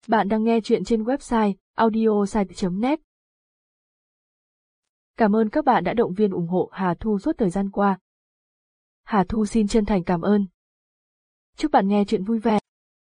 Bạn đang nghe chuyện trên website audiosite.net. Cảm ơn các bạn đã động viên ủng hộ Hà Thu suốt thời gian qua. Hà Thu xin chân thành cảm ơn. Chúc bạn nghe chuyện vui vẻ.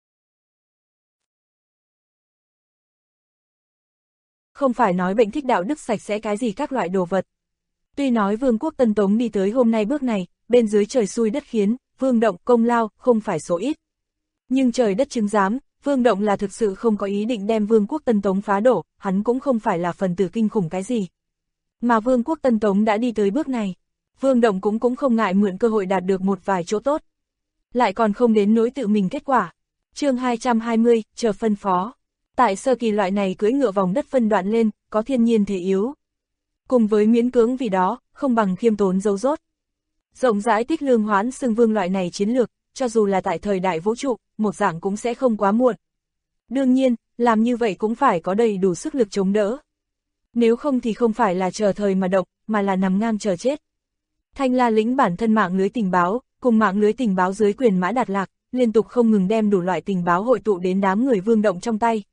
Không phải nói bệnh thích đạo đức sạch sẽ cái gì các loại đồ vật. Tuy nói Vương quốc Tân Tống đi tới hôm nay bước này, bên dưới trời xui đất khiến, Vương Động công lao không phải số ít. Nhưng trời đất chứng giám, Vương Động là thực sự không có ý định đem Vương quốc Tân Tống phá đổ, hắn cũng không phải là phần tử kinh khủng cái gì. Mà Vương quốc Tân Tống đã đi tới bước này, Vương Động cũng không ngại mượn cơ hội đạt được một vài chỗ tốt. Lại còn không đến nỗi tự mình kết quả. Chương 220, chờ phân phó. Tại sơ kỳ loại này cưỡi ngựa vòng đất phân đoạn lên, có thiên nhiên thể yếu. Cùng với miễn cưỡng vì đó, không bằng khiêm tốn giấu rốt. Rộng rãi tích lương hoán xưng vương loại này chiến lược, cho dù là tại thời đại vũ trụ, một dạng cũng sẽ không quá muộn. Đương nhiên, làm như vậy cũng phải có đầy đủ sức lực chống đỡ. Nếu không thì không phải là chờ thời mà động, mà là nằm ngang chờ chết. Thanh La lĩnh bản thân mạng lưới tình báo, cùng mạng lưới tình báo dưới quyền Mã Đạt Lạc, liên tục không ngừng đem đủ loại tình báo hội tụ đến đám người Vương Động trong tay.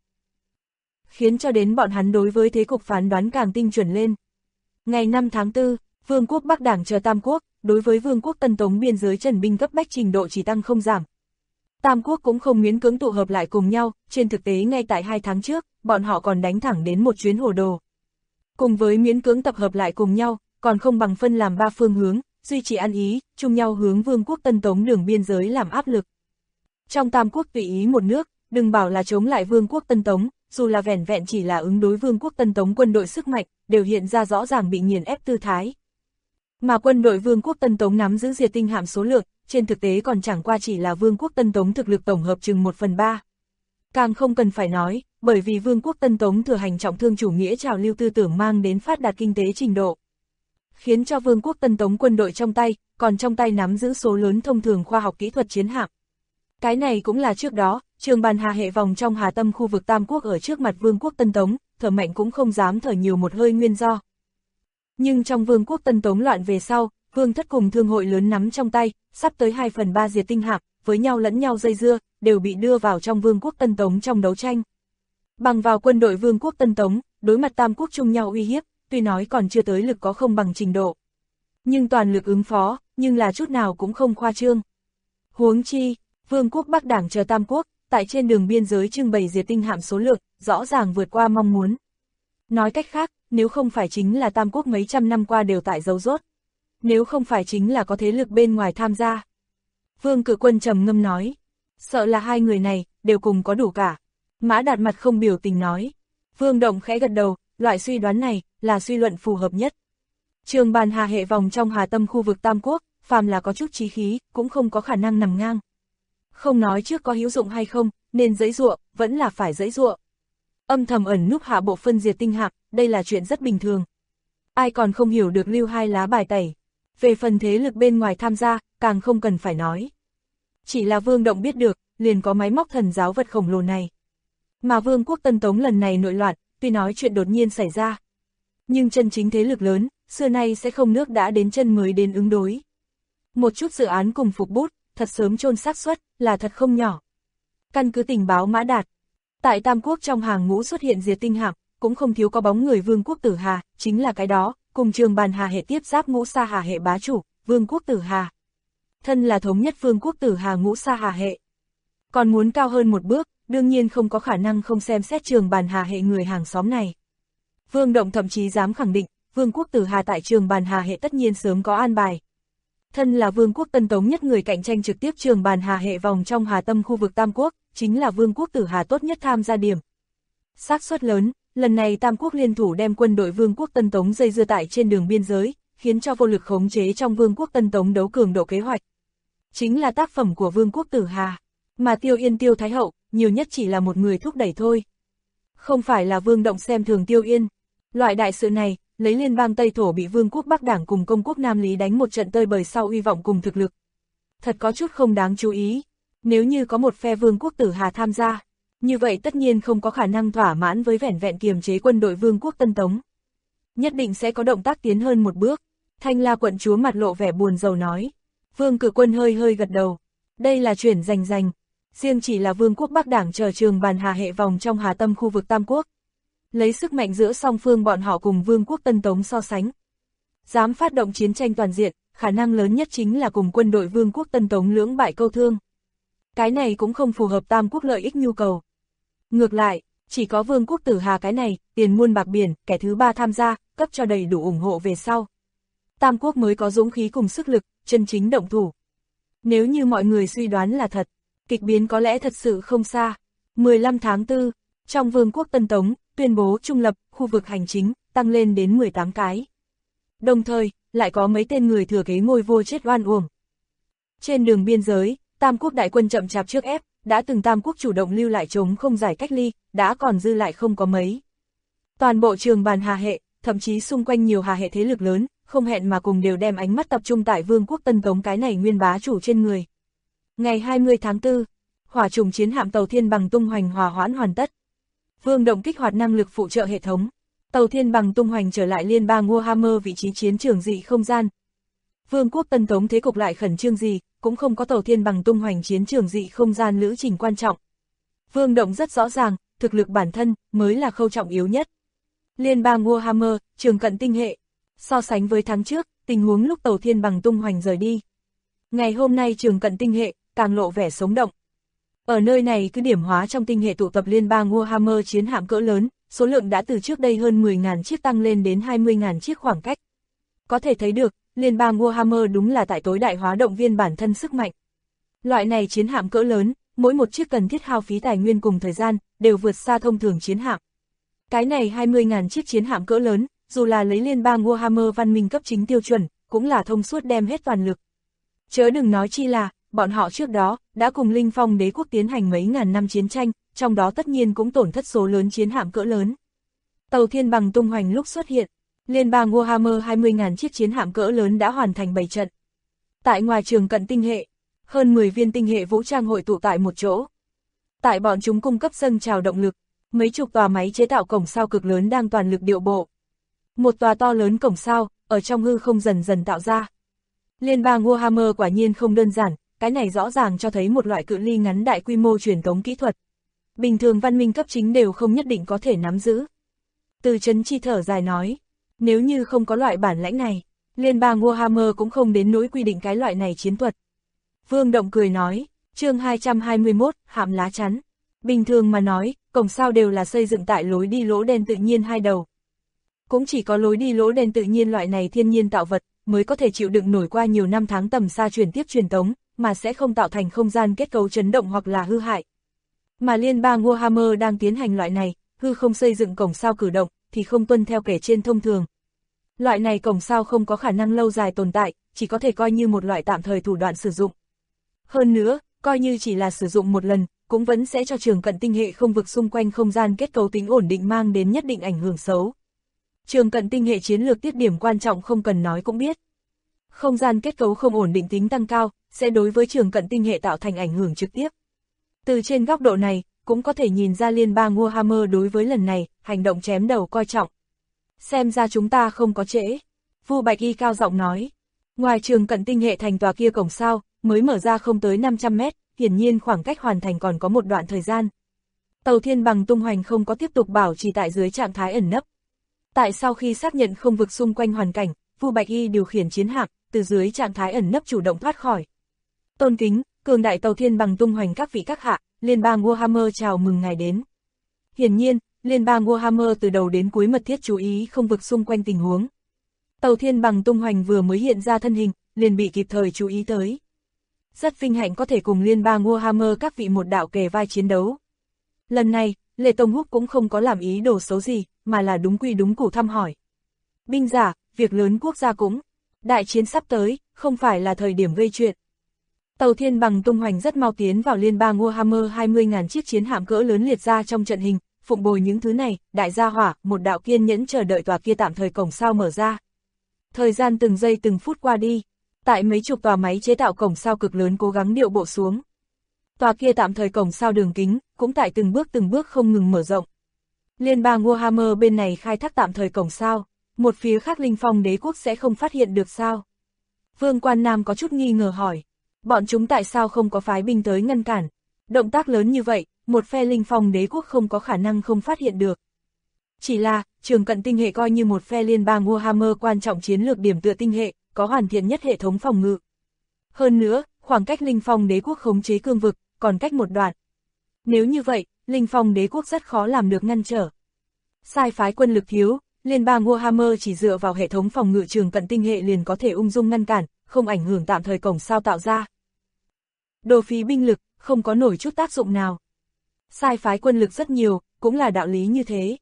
Khiến cho đến bọn hắn đối với thế cục phán đoán càng tinh chuẩn lên. Ngày 5 tháng 4, Vương quốc Bắc Đảng chờ Tam quốc, đối với Vương quốc Tân Tống biên giới trần binh cấp bách trình độ chỉ tăng không giảm. Tam quốc cũng không miễn cưỡng tụ hợp lại cùng nhau, trên thực tế ngay tại 2 tháng trước, bọn họ còn đánh thẳng đến một chuyến hồ đồ. Cùng với miễn cưỡng tập hợp lại cùng nhau, còn không bằng phân làm 3 phương hướng, duy trì ăn ý, chung nhau hướng Vương quốc Tân Tống đường biên giới làm áp lực. Trong Tam quốc tùy ý một nước, đừng bảo là chống lại Vương quốc Tân Tống, dù là vẻn vẹn chỉ là ứng đối Vương quốc Tân Tống quân đội sức mạnh, đều hiện ra rõ ràng bị nghiền ép tư thái. Mà quân đội Vương quốc Tân Tống nắm giữ diệt tinh hạm số lượng, trên thực tế còn chẳng qua chỉ là Vương quốc Tân Tống thực lực tổng hợp chừng 1/3. Càng không cần phải nói, bởi vì Vương quốc Tân Tống thừa hành trọng thương chủ nghĩa trào lưu tư tưởng mang đến phát đạt kinh tế trình độ. Khiến cho Vương quốc Tân Tống quân đội trong tay, còn trong tay nắm giữ số lớn thông thường khoa học kỹ thuật chiến hạm. Cái này cũng là trước đó, Trường Bàn Hà hệ vòng trong Hà Tâm khu vực Tam quốc ở trước mặt Vương quốc Tân Tống, thở mạnh cũng không dám thở nhiều một hơi nguyên do. Nhưng trong Vương quốc Tân Tống loạn về sau, Vương thất cùng thương hội lớn nắm trong tay, sắp tới 2/3 diệt tinh hạm, với nhau lẫn nhau dây dưa, đều bị đưa vào trong Vương quốc Tân Tống trong đấu tranh. Bằng vào quân đội Vương quốc Tân Tống, đối mặt Tam quốc chung nhau uy hiếp, tuy nói còn chưa tới lực có không bằng trình độ. Nhưng toàn lực ứng phó, nhưng là chút nào cũng không khoa trương. Huống chi, Vương quốc Bắc Đảng chờ Tam quốc, tại trên đường biên giới trưng bày diệt tinh hạm số lượng, rõ ràng vượt qua mong muốn. Nói cách khác, nếu không phải chính là Tam quốc mấy trăm năm qua đều tại giấu rốt. Nếu không phải chính là có thế lực bên ngoài tham gia. Vương Cự Quân trầm ngâm nói. Sợ là hai người này, đều cùng có đủ cả. Mã Đạt mặt không biểu tình nói. Vương Động khẽ gật đầu, loại suy đoán này, là suy luận phù hợp nhất. Trường Bàn Hà hệ vòng trong Hà Tâm khu vực Tam quốc, phàm là có chút chí khí, cũng không có khả năng nằm ngang. Không nói trước có hữu dụng hay không, nên giãy giụa, vẫn là phải giãy giụa. Âm thầm ẩn núp hạ bộ phân diệt tinh hạm, đây là chuyện rất bình thường. Ai còn không hiểu được lưu hai lá bài tẩy. Về phần thế lực bên ngoài tham gia, càng không cần phải nói. Chỉ là Vương Động biết được, liền có máy móc thần giáo vật khổng lồ này. Mà Vương quốc Tân Tống lần này nội loạn, tuy nói chuyện đột nhiên xảy ra. Nhưng chân chính thế lực lớn, xưa nay sẽ không nước đã đến chân mới đến ứng đối. Một chút dự án cùng phục bút, thật sớm chôn xác suất, là thật không nhỏ. Căn cứ tình báo Mã Đạt, tại Tam quốc trong hàng ngũ xuất hiện diệt tinh hạm, cũng không thiếu có bóng người Vương quốc Tử Hà, chính là cái đó, cùng Trường Bàn Hà hệ tiếp giáp Ngũ Sa Hà hệ bá chủ, Vương quốc Tử Hà. Thân là thống nhất Vương quốc Tử Hà Ngũ Sa Hà hệ. Còn muốn cao hơn một bước, đương nhiên không có khả năng không xem xét Trường Bàn Hà hệ người hàng xóm này. Vương Động thậm chí dám khẳng định, Vương quốc Tử Hà tại Trường Bàn Hà hệ tất nhiên sớm có an bài. Thân là Vương quốc Tân Tống nhất người cạnh tranh trực tiếp Trường Bàn Hà hệ vòng trong Hà Tâm khu vực Tam quốc, chính là Vương quốc Tử Hà tốt nhất tham gia điểm. Xác suất lớn, lần này Tam quốc liên thủ đem quân đội Vương quốc Tân Tống dây dưa tại trên đường biên giới, khiến cho vô lực khống chế trong Vương quốc Tân Tống đấu cường độ kế hoạch. Chính là tác phẩm của Vương quốc Tử Hà, mà Tiêu Yên Tiêu Thái Hậu, nhiều nhất chỉ là một người thúc đẩy thôi. Không phải là Vương Động xem thường Tiêu Yên. Loại đại sự này, lấy liên bang Tây Thổ bị Vương quốc Bắc Đảng cùng công quốc Nam Lý đánh một trận tơi bời sau uy vọng cùng thực lực. Thật có chút không đáng chú ý. Nếu như có một phe Vương quốc Tử Hà tham gia, như vậy tất nhiên không có khả năng thỏa mãn với vẻn vẹn kiềm chế quân đội Vương quốc Tân Tống. Nhất định sẽ có động tác tiến hơn một bước. Thanh La quận chúa mặt lộ vẻ buồn rầu nói. Vương Cự Quân hơi hơi gật đầu. Đây là chuyển rành rành. Riêng chỉ là Vương quốc Bắc Đảng chờ Trường Bàn Hà hệ vòng trong hà tâm khu vực Tam Quốc. Lấy sức mạnh giữa song phương bọn họ cùng Vương quốc Tân Tống so sánh. Dám phát động chiến tranh toàn diện, khả năng lớn nhất chính là cùng quân đội Vương quốc Tân Tống lưỡng bại câu thương. Cái này cũng không phù hợp Tam Quốc lợi ích nhu cầu. Ngược lại, chỉ có Vương quốc Tử Hà cái này, tiền muôn bạc biển, kẻ thứ ba tham gia, cấp cho đầy đủ ủng hộ về sau. Tam Quốc mới có dũng khí cùng sức lực, chân chính động thủ. Nếu như mọi người suy đoán là thật, kịch biến có lẽ thật sự không xa. 15 tháng 4, trong Vương quốc Tân Tống, tuyên bố trung lập, khu vực hành chính, tăng lên đến 18 cái. Đồng thời, lại có mấy tên người thừa kế ngôi vua chết oan uổng. Trên đường biên giới, Tam Quốc đại quân chậm chạp trước ép, đã từng Tam Quốc chủ động lưu lại trống không giải cách ly, đã còn dư lại không có mấy. Toàn bộ Trường Bàn Hà hệ, thậm chí xung quanh nhiều hà hệ thế lực lớn, không hẹn mà cùng đều đem ánh mắt tập trung tại Vương quốc Tân Tống cái này nguyên bá chủ trên người. Ngày 20 tháng 4, hỏa trùng chiến hạm tàu Thiên Bằng tung hoành hòa hoãn hoàn tất. Vương Động kích hoạt năng lực phụ trợ hệ thống. Tàu Thiên Bằng tung hoành trở lại liên bang Warhammer vị trí chiến trường dị không gian. Vương quốc Tân Tống thế cục lại khẩn trương gì, cũng không có Tàu Thiên Bằng tung hoành chiến trường dị không gian lữ trình quan trọng. Vương Động rất rõ ràng, thực lực bản thân mới là khâu trọng yếu nhất. Liên bang Warhammer, trường cận tinh hệ. So sánh với tháng trước, tình huống lúc Tàu Thiên Bằng tung hoành rời đi. Ngày hôm nay trường cận tinh hệ, càng lộ vẻ sống động. Ở nơi này cứ điểm hóa trong tinh hệ tụ tập liên bang Warhammer chiến hạm cỡ lớn, số lượng đã từ trước đây hơn 10.000 chiếc tăng lên đến 20.000 chiếc khoảng cách. Có thể thấy được, liên bang Warhammer đúng là tại tối đại hóa động viên bản thân sức mạnh. Loại này chiến hạm cỡ lớn, mỗi một chiếc cần thiết hao phí tài nguyên cùng thời gian, đều vượt xa thông thường chiến hạm. Cái này 20.000 chiếc chiến hạm cỡ lớn, dù là lấy liên bang Warhammer văn minh cấp chính tiêu chuẩn, cũng là thông suốt đem hết toàn lực. Chớ đừng nói chi là, bọn họ trước đó, đã cùng Linh Phong đế quốc tiến hành mấy ngàn năm chiến tranh, trong đó tất nhiên cũng tổn thất số lớn chiến hạm cỡ lớn. Tàu Thiên Bằng tung hoành lúc xuất hiện, liên bang Warhammer 20.000 chiếc chiến hạm cỡ lớn đã hoàn thành 7 trận. Tại ngoài trường cận tinh hệ, hơn 10 viên tinh hệ vũ trang hội tụ tại một chỗ. Tại bọn chúng cung cấp dâng trào động lực, mấy chục tòa máy chế tạo cổng sao cực lớn đang toàn lực điệu bộ. Một tòa to lớn cổng sao, ở trong hư không dần dần tạo ra. Liên bang Warhammer quả nhiên không đơn giản, cái này rõ ràng cho thấy một loại cự ly ngắn đại quy mô truyền tống kỹ thuật. Bình thường văn minh cấp chính đều không nhất định có thể nắm giữ. Từ Chấn Chi thở dài nói, nếu như không có loại bản lãnh này, liên bang Warhammer cũng không đến nỗi quy định cái loại này chiến thuật. Vương Động cười nói, chương 221, hạm lá chắn. Bình thường mà nói, cổng sao đều là xây dựng tại lối đi lỗ đen tự nhiên hai đầu. Cũng chỉ có lối đi lỗ đen tự nhiên loại này thiên nhiên tạo vật, mới có thể chịu đựng nổi qua nhiều năm tháng tầm xa truyền tiếp truyền tống, mà sẽ không tạo thành không gian kết cấu chấn động hoặc là hư hại. Mà liên bang Warhammer đang tiến hành loại này, hư không xây dựng cổng sao cử động, thì không tuân theo kể trên thông thường. Loại này cổng sao không có khả năng lâu dài tồn tại, chỉ có thể coi như một loại tạm thời thủ đoạn sử dụng. Hơn nữa, coi như chỉ là sử dụng một lần, cũng vẫn sẽ cho trường cận tinh hệ không vực xung quanh không gian kết cấu tính ổn định mang đến nhất định ảnh hưởng xấu. Trường cận tinh hệ chiến lược tiết điểm quan trọng không cần nói cũng biết. Không gian kết cấu không ổn định tính tăng cao, sẽ đối với trường cận tinh hệ tạo thành ảnh hưởng trực tiếp. Từ trên góc độ này, cũng có thể nhìn ra liên bang Warhammer đối với lần này, hành động chém đầu coi trọng. Xem ra chúng ta không có trễ. Vu Bạch Y cao giọng nói. Ngoài trường cận tinh hệ thành tòa kia cổng sao, mới mở ra không tới 500 mét, hiển nhiên khoảng cách hoàn thành còn có một đoạn thời gian. Tàu Thiên Bằng tung hoành không có tiếp tục bảo trì tại dưới trạng thái ẩn nấp. Tại sau khi xác nhận không vực xung quanh hoàn cảnh, Vu Bạch Y điều khiển chiến hạm, từ dưới trạng thái ẩn nấp chủ động thoát khỏi. Tôn kính, cường đại Tàu Thiên Bằng tung hoành các vị các hạ, liên bang Warhammer chào mừng ngài đến. Hiển nhiên, liên bang Warhammer từ đầu đến cuối mật thiết chú ý không vực xung quanh tình huống. Tàu Thiên Bằng tung hoành vừa mới hiện ra thân hình, liền bị kịp thời chú ý tới. Rất vinh hạnh có thể cùng liên bang Warhammer các vị một đạo kề vai chiến đấu. Lần này, Lê Tông Húc cũng không có làm ý đồ xấu gì, mà là đúng quy đúng củ thăm hỏi. Binh giả, việc lớn quốc gia cũng, đại chiến sắp tới, không phải là thời điểm gây chuyện. Tàu Thiên Bằng tung hoành rất mau tiến vào liên bang Warhammer 20.000 chiếc chiến hạm cỡ lớn liệt ra trong trận hình, phụng bồi những thứ này, đại gia hỏa, một đạo kiên nhẫn chờ đợi tòa kia tạm thời cổng sao mở ra. Thời gian từng giây từng phút qua đi, tại mấy chục tòa máy chế tạo cổng sao cực lớn cố gắng điệu bộ xuống. Tòa kia tạm thời cổng sao đường kính, cũng tại từng bước không ngừng mở rộng. Liên bang Warhammer bên này khai thác tạm thời cổng sao, một phía khác Linh Phong đế quốc sẽ không phát hiện được sao? Vương Quan Nam có chút nghi ngờ hỏi, bọn chúng tại sao không có phái binh tới ngăn cản? Động tác lớn như vậy, một phe Linh Phong đế quốc không có khả năng không phát hiện được. Chỉ là, Trường Cận tinh hệ coi như một phe liên bang Warhammer quan trọng chiến lược điểm tựa tinh hệ, có hoàn thiện nhất hệ thống phòng ngự. Hơn nữa, khoảng cách Linh Phong đế quốc khống chế cương vực, còn cách một đoạn. Nếu như vậy, Linh Phong đế quốc rất khó làm được ngăn trở. Sai phái quân lực thiếu, liên bang Warhammer chỉ dựa vào hệ thống phòng ngự Trường Cận tinh hệ liền có thể ung dung ngăn cản, không ảnh hưởng tạm thời cổng sao tạo ra. Đồ phí binh lực, không có nổi chút tác dụng nào. Sai phái quân lực rất nhiều, cũng là đạo lý như thế.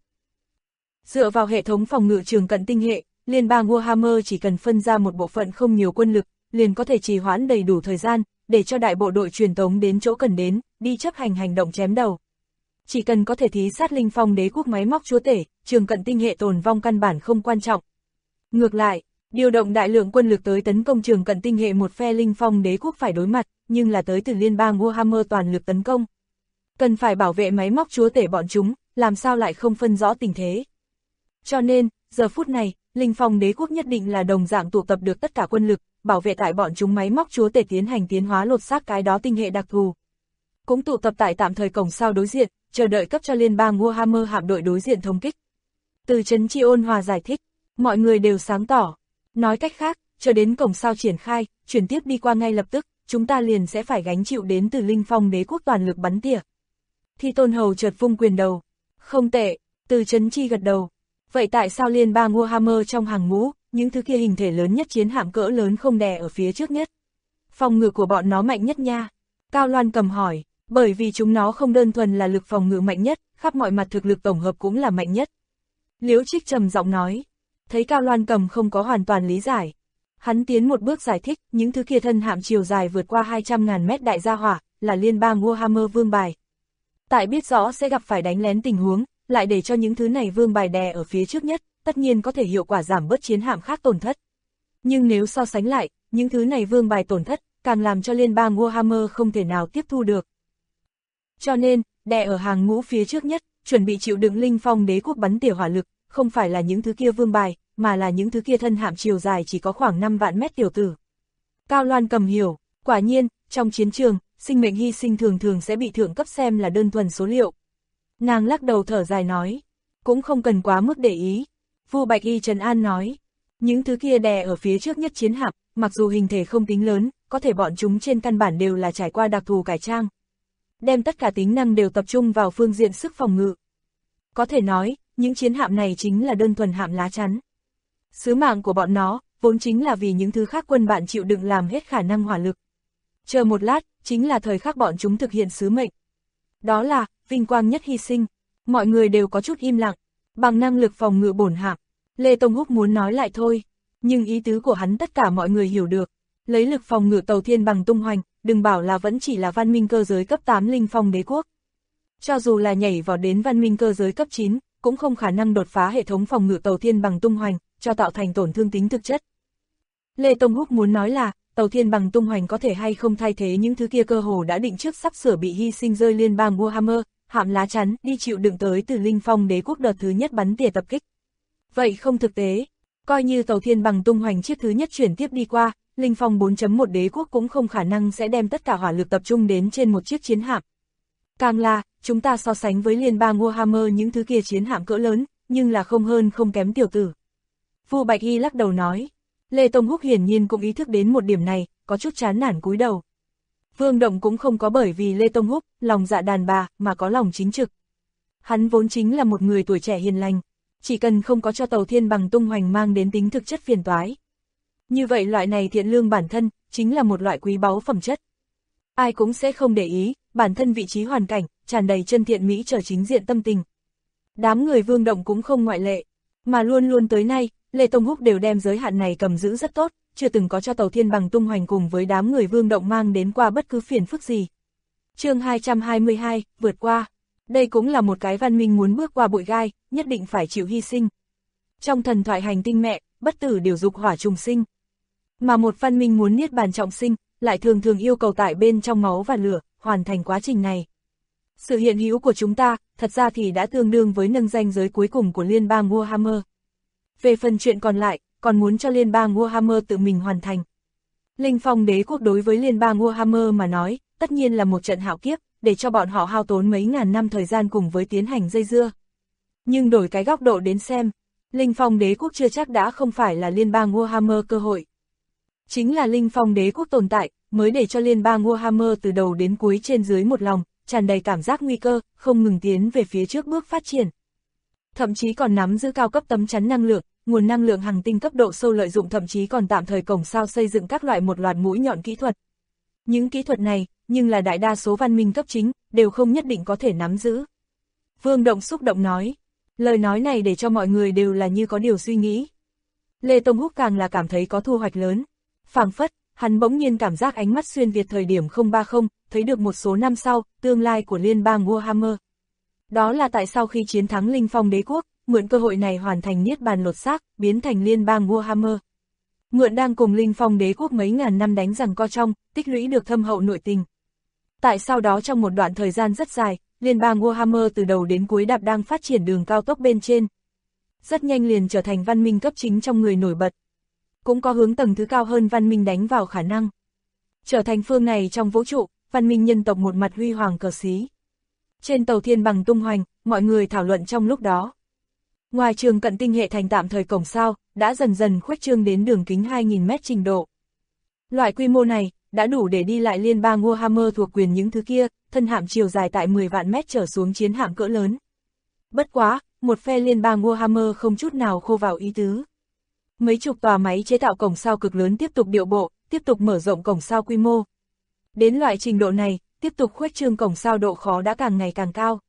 Dựa vào hệ thống phòng ngự Trường Cận tinh hệ, liên bang Warhammer chỉ cần phân ra một bộ phận không nhiều quân lực, liền có thể trì hoãn đầy đủ thời gian, để cho đại bộ đội truyền tống đến chỗ cần đến, đi chấp hành hành động chém đầu. Chỉ cần có thể thí sát Linh Phong đế quốc máy móc chúa tể, Trường Cận tinh hệ tồn vong căn bản không quan trọng. Ngược lại, điều động đại lượng quân lực tới tấn công Trường Cận tinh hệ một phe Linh Phong đế quốc phải đối mặt, nhưng là tới từ liên bang Warhammer toàn lực tấn công. Cần phải bảo vệ máy móc chúa tể bọn chúng, làm sao lại không phân rõ tình thế. Cho nên, giờ phút này, Linh Phong đế quốc nhất định là đồng dạng tụ tập được tất cả quân lực, bảo vệ tại bọn chúng máy móc chúa tể tiến hành tiến hóa lột xác cái đó tinh hệ đặc thù. Cũng tụ tập tại tạm thời cổng sao đối diện, chờ đợi cấp cho liên bang Warhammer hạm đội đối diện thống kích. Từ Trấn Chi ôn hòa giải thích, mọi người đều sáng tỏ. Nói cách khác, chờ đến cổng sao triển khai, chuyển tiếp đi qua ngay lập tức, chúng ta liền sẽ phải gánh chịu đến từ Linh Phong đế quốc toàn lực bắn tỉa. Thi Tôn Hầu chợt vung quyền đầu. Không tệ, Từ Trấn Chi gật đầu. Vậy tại sao liên bang Warhammer trong hàng ngũ, những thứ kia hình thể lớn nhất chiến hạm cỡ lớn không đè ở phía trước nhất? Phòng ngự của bọn nó mạnh nhất nha. Cao Loan Cầm hỏi, bởi vì chúng nó không đơn thuần là lực phòng ngự mạnh nhất, khắp mọi mặt thực lực tổng hợp cũng là mạnh nhất. Liễu Trích trầm giọng nói, thấy Cao Loan Cầm không có hoàn toàn lý giải. Hắn tiến một bước giải thích, những thứ kia thân hạm chiều dài vượt qua 200.000 mét đại gia hỏa, là liên bang Warhammer vương bài. Tại biết rõ sẽ gặp phải đánh lén tình huống, lại để cho những thứ này vương bài đè ở phía trước nhất, tất nhiên có thể hiệu quả giảm bớt chiến hạm khác tổn thất. Nhưng nếu so sánh lại, những thứ này vương bài tổn thất, càng làm cho liên bang Warhammer không thể nào tiếp thu được. Cho nên, đè ở hàng ngũ phía trước nhất, chuẩn bị chịu đựng Linh Phong đế quốc bắn tỉa hỏa lực, không phải là những thứ kia vương bài, mà là những thứ kia thân hạm chiều dài chỉ có khoảng 5 vạn mét tiểu tử. Cao Loan Cầm hiểu, quả nhiên, trong chiến trường, sinh mệnh hy sinh thường thường sẽ bị thượng cấp xem là đơn thuần số liệu. Nàng lắc đầu thở dài nói, cũng không cần quá mức để ý. Vu Bạch Y trấn an nói, những thứ kia đè ở phía trước nhất chiến hạm, mặc dù hình thể không tính lớn, có thể bọn chúng trên căn bản đều là trải qua đặc thù cải trang. Đem tất cả tính năng đều tập trung vào phương diện sức phòng ngự. Có thể nói, những chiến hạm này chính là đơn thuần hạm lá chắn. Sứ mạng của bọn nó, vốn chính là vì những thứ khác quân bạn chịu đựng làm hết khả năng hỏa lực. Chờ một lát, chính là thời khắc bọn chúng thực hiện sứ mệnh. Đó là, vinh quang nhất hy sinh. Mọi người đều có chút im lặng. Bằng năng lực phòng ngự bổn hạm, Lê Tông Húc muốn nói lại thôi. Nhưng ý tứ của hắn tất cả mọi người hiểu được. Lấy lực phòng ngự tàu thiên bằng tung hoành, đừng bảo là vẫn chỉ là văn minh cơ giới cấp 8 Linh Phong đế quốc. Cho dù là nhảy vào đến văn minh cơ giới cấp 9, cũng không khả năng đột phá hệ thống phòng ngự tàu thiên bằng tung hoành, cho tạo thành tổn thương tính thực chất. Lê Tông Húc muốn nói là, tàu thiên bằng tung hoành có thể hay không thay thế những thứ kia cơ hồ đã định trước sắp sửa bị hy sinh rơi liên bang Warhammer, hạm lá chắn đi chịu đựng tới từ Linh Phong đế quốc đợt thứ nhất bắn tỉa tập kích. Vậy không thực tế, coi như tàu thiên bằng tung hoành chiếc thứ nhất chuyển tiếp đi qua, Linh Phong 4.1 đế quốc cũng không khả năng sẽ đem tất cả hỏa lực tập trung đến trên một chiếc chiến hạm. Càng là, chúng ta so sánh với liên bang Warhammer những thứ kia chiến hạm cỡ lớn, nhưng là không hơn không kém tiểu tử. Vu Bạch Y lắc đầu nói. Lê Tông Húc hiển nhiên cũng ý thức đến một điểm này, có chút chán nản cúi đầu. Vương Động cũng không có bởi vì Lê Tông Húc, lòng dạ đàn bà, mà có lòng chính trực. Hắn vốn chính là một người tuổi trẻ hiền lành, chỉ cần không có cho tàu thiên bằng tung hoành mang đến tính thực chất phiền toái. Như vậy loại này thiện lương bản thân, chính là một loại quý báu phẩm chất. Ai cũng sẽ không để ý, bản thân vị trí hoàn cảnh, tràn đầy chân thiện mỹ trở chính diện tâm tình. Đám người Vương Động cũng không ngoại lệ, mà luôn luôn tới nay, Lê Tông Húc đều đem giới hạn này cầm giữ rất tốt, chưa từng có cho tàu thiên bằng tung hoành cùng với đám người Vương Động mang đến qua bất cứ phiền phức gì. Chương 222, vượt qua. Đây cũng là một cái văn minh muốn bước qua bụi gai, nhất định phải chịu hy sinh. Trong thần thoại hành tinh mẹ, bất tử điều dục hỏa trùng sinh. Mà một văn minh muốn niết bàn trọng sinh, lại thường thường yêu cầu tại bên trong máu và lửa, hoàn thành quá trình này. Sự hiện hữu của chúng ta, thật ra thì đã tương đương với nâng danh giới cuối cùng của liên bang Warhammer. Về phần chuyện còn lại, còn muốn cho liên bang Warhammer tự mình hoàn thành. Linh Phong đế quốc đối với liên bang Warhammer mà nói, tất nhiên là một trận hạo kiếp, để cho bọn họ hao tốn mấy ngàn năm thời gian cùng với tiến hành dây dưa. Nhưng đổi cái góc độ đến xem, Linh Phong đế quốc chưa chắc đã không phải là liên bang Warhammer cơ hội. Chính là Linh Phong đế quốc tồn tại, mới để cho liên bang Warhammer từ đầu đến cuối trên dưới một lòng, tràn đầy cảm giác nguy cơ, không ngừng tiến về phía trước bước phát triển. Thậm chí còn nắm giữ cao cấp tấm chắn năng lượng, nguồn năng lượng hành tinh cấp độ sâu lợi dụng, thậm chí còn tạm thời cổng sao xây dựng các loại một loạt mũi nhọn kỹ thuật. Những kỹ thuật này, nhưng là đại đa số văn minh cấp chính, đều không nhất định có thể nắm giữ. Vương Động xúc động nói, lời nói này để cho mọi người đều là như có điều suy nghĩ. Lê Tông Húc càng là cảm thấy có thu hoạch lớn. Phảng phất, hắn bỗng nhiên cảm giác ánh mắt xuyên Việt thời điểm 030, thấy được một số năm sau, tương lai của liên bang Warhammer. Đó là tại sao khi chiến thắng Linh Phong đế quốc, mượn cơ hội này hoàn thành niết bàn lột xác, biến thành liên bang Warhammer. Mượn đang cùng Linh Phong đế quốc mấy ngàn năm đánh giằng co trong, tích lũy được thâm hậu nội tình. Tại sau đó trong một đoạn thời gian rất dài, liên bang Warhammer từ đầu đến cuối đạp đang phát triển đường cao tốc bên trên. Rất nhanh liền trở thành văn minh cấp chính trong người nổi bật. Cũng có hướng tầng thứ cao hơn văn minh đánh vào khả năng. Trở thành phương này trong vũ trụ, văn minh nhân tộc một mặt huy hoàng cờ xí. Trên tàu thiên bằng tung hoành, mọi người thảo luận trong lúc đó. Ngoài trường cận tinh hệ thành tạm thời cổng sao, đã dần dần khuếch trương đến đường kính 2.000 mét trình độ. Loại quy mô này, đã đủ để đi lại liên bang Warhammer thuộc quyền những thứ kia, thân hạm chiều dài tại 10 vạn mét trở xuống chiến hạm cỡ lớn. Bất quá, một phe liên bang Warhammer không chút nào khô vào ý tứ. Mấy chục tòa máy chế tạo cổng sao cực lớn tiếp tục điệu bộ, tiếp tục mở rộng cổng sao quy mô. Đến loại trình độ này, tiếp tục khuếch trương cổng sao độ khó đã càng ngày càng cao.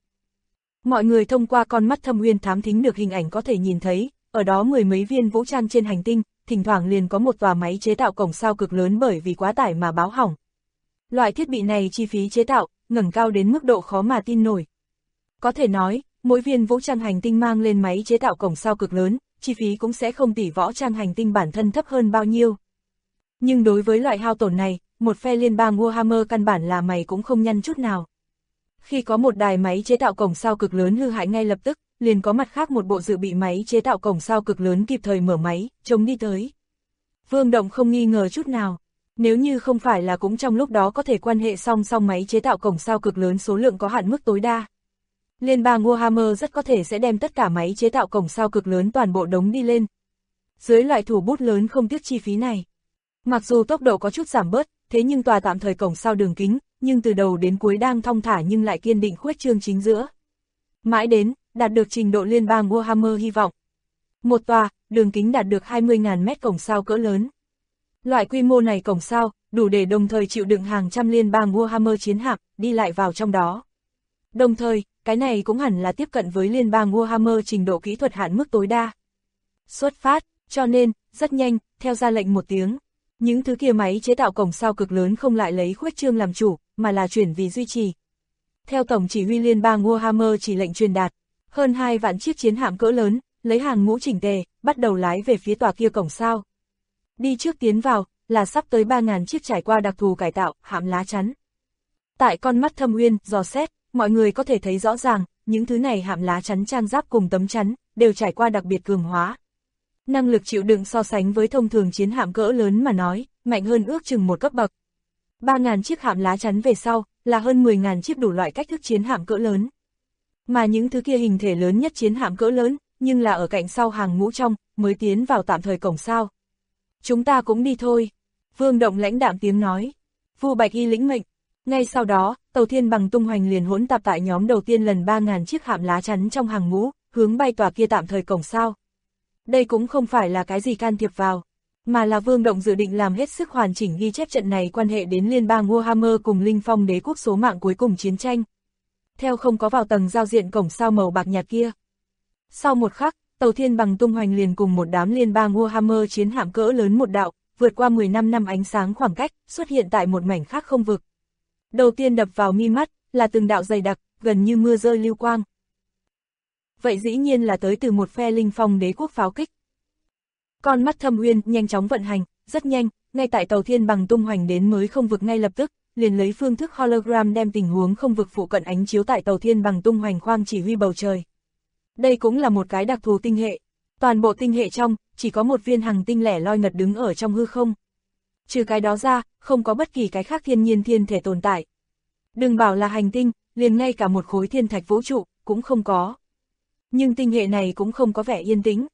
Mọi người thông qua con mắt thâm uyên thám thính được hình ảnh có thể nhìn thấy, ở đó mười mấy viên vũ trang trên hành tinh, thỉnh thoảng liền có một tòa máy chế tạo cổng sao cực lớn bởi vì quá tải mà báo hỏng. Loại thiết bị này chi phí chế tạo, ngẩng cao đến mức độ khó mà tin nổi. Có thể nói, mỗi viên vũ trang hành tinh mang lên máy chế tạo cổng sao cực lớn, chi phí cũng sẽ không tỷ võ trang hành tinh bản thân thấp hơn bao nhiêu. Nhưng đối với loại hao tổn này, một phe liên bang Warhammer căn bản là mày cũng không nhăn chút nào. Khi có một đài máy chế tạo cổng sao cực lớn hư hại ngay lập tức, liền có mặt khác một bộ dự bị máy chế tạo cổng sao cực lớn kịp thời mở máy, chống đi tới. Vương Động không nghi ngờ chút nào, nếu như không phải là cũng trong lúc đó có thể quan hệ song song máy chế tạo cổng sao cực lớn số lượng có hạn mức tối đa. Liên bang Warhammer rất có thể sẽ đem tất cả máy chế tạo cổng sao cực lớn toàn bộ đống đi lên. Dưới loại thủ bút lớn không tiếc chi phí này. Mặc dù tốc độ có chút giảm bớt, thế nhưng tòa tạm thời cổng sao đường kính, nhưng từ đầu đến cuối đang thong thả nhưng lại kiên định khuếch trương chính giữa. Mãi đến, đạt được trình độ liên bang Warhammer hy vọng. Một tòa, đường kính đạt được 20.000 mét cổng sao cỡ lớn. Loại quy mô này cổng sao, đủ để đồng thời chịu đựng hàng trăm liên bang Warhammer chiến hạm, đi lại vào trong đó. Đồng thời, cái này cũng hẳn là tiếp cận với liên bang Warhammer trình độ kỹ thuật hạn mức tối đa. Xuất phát, cho nên, rất nhanh, theo ra lệnh một tiếng. Những thứ kia máy chế tạo cổng sao cực lớn không lại lấy khuếch trương làm chủ, mà là chuyển vì duy trì. Theo Tổng chỉ huy liên bang Warhammer chỉ lệnh truyền đạt, hơn 2 vạn chiếc chiến hạm cỡ lớn, lấy hàng ngũ chỉnh tề, bắt đầu lái về phía tòa kia cổng sao. Đi trước tiến vào, là sắp tới 3.000 chiếc trải qua đặc thù cải tạo, hạm lá chắn. Tại con mắt thâm uyên, dò xét, mọi người có thể thấy rõ ràng, những thứ này hạm lá chắn trang giáp cùng tấm chắn, đều trải qua đặc biệt cường hóa. Năng lực chịu đựng so sánh với thông thường chiến hạm cỡ lớn mà nói, mạnh hơn ước chừng một cấp bậc. 3.000 chiếc hạm lá chắn về sau, là hơn 10.000 chiếc đủ loại cách thức chiến hạm cỡ lớn. Mà những thứ kia hình thể lớn nhất chiến hạm cỡ lớn, nhưng là ở cạnh sau hàng ngũ trong, mới tiến vào tạm thời cổng sao. Chúng ta cũng đi thôi. Vương Động lãnh đạm tiếng nói. Vu Bạch Y lĩnh mệnh. Ngay sau đó, tàu thiên bằng tung hoành liền hỗn tạp tại nhóm đầu tiên lần 3.000 chiếc hạm lá chắn trong hàng ngũ, hướng bay tòa kia tạm thời cổng sao. Đây cũng không phải là cái gì can thiệp vào, mà là Vương Động dự định làm hết sức hoàn chỉnh ghi chép trận này quan hệ đến liên bang Warhammer cùng Linh Phong đế quốc số mạng cuối cùng chiến tranh. Theo không có vào tầng giao diện cổng sao màu bạc nhạt kia. Sau một khắc, tàu thiên bằng tung hoành liền cùng một đám liên bang Warhammer chiến hạm cỡ lớn một đạo, vượt qua 15 năm ánh sáng khoảng cách, xuất hiện tại một mảnh khác không vực. Đầu tiên đập vào mi mắt, là từng đạo dày đặc, gần như mưa rơi lưu quang. Vậy dĩ nhiên là tới từ một phe Linh Phong đế quốc pháo kích. Con mắt thâm uyên nhanh chóng vận hành, rất nhanh, ngay tại tàu thiên bằng tung hoành đến mới không vực ngay lập tức, liền lấy phương thức hologram đem tình huống không vực phụ cận ánh chiếu tại tàu thiên bằng tung hoành khoang chỉ huy bầu trời. Đây cũng là một cái đặc thù tinh hệ. Toàn bộ tinh hệ trong, chỉ có một viên hành tinh lẻ loi ngật đứng ở trong hư không. Trừ cái đó ra, không có bất kỳ cái khác thiên nhiên thiên thể tồn tại. Đừng bảo là hành tinh, liền ngay cả một khối thiên thạch vũ trụ, cũng không có. Nhưng tinh hệ này cũng không có vẻ yên tĩnh.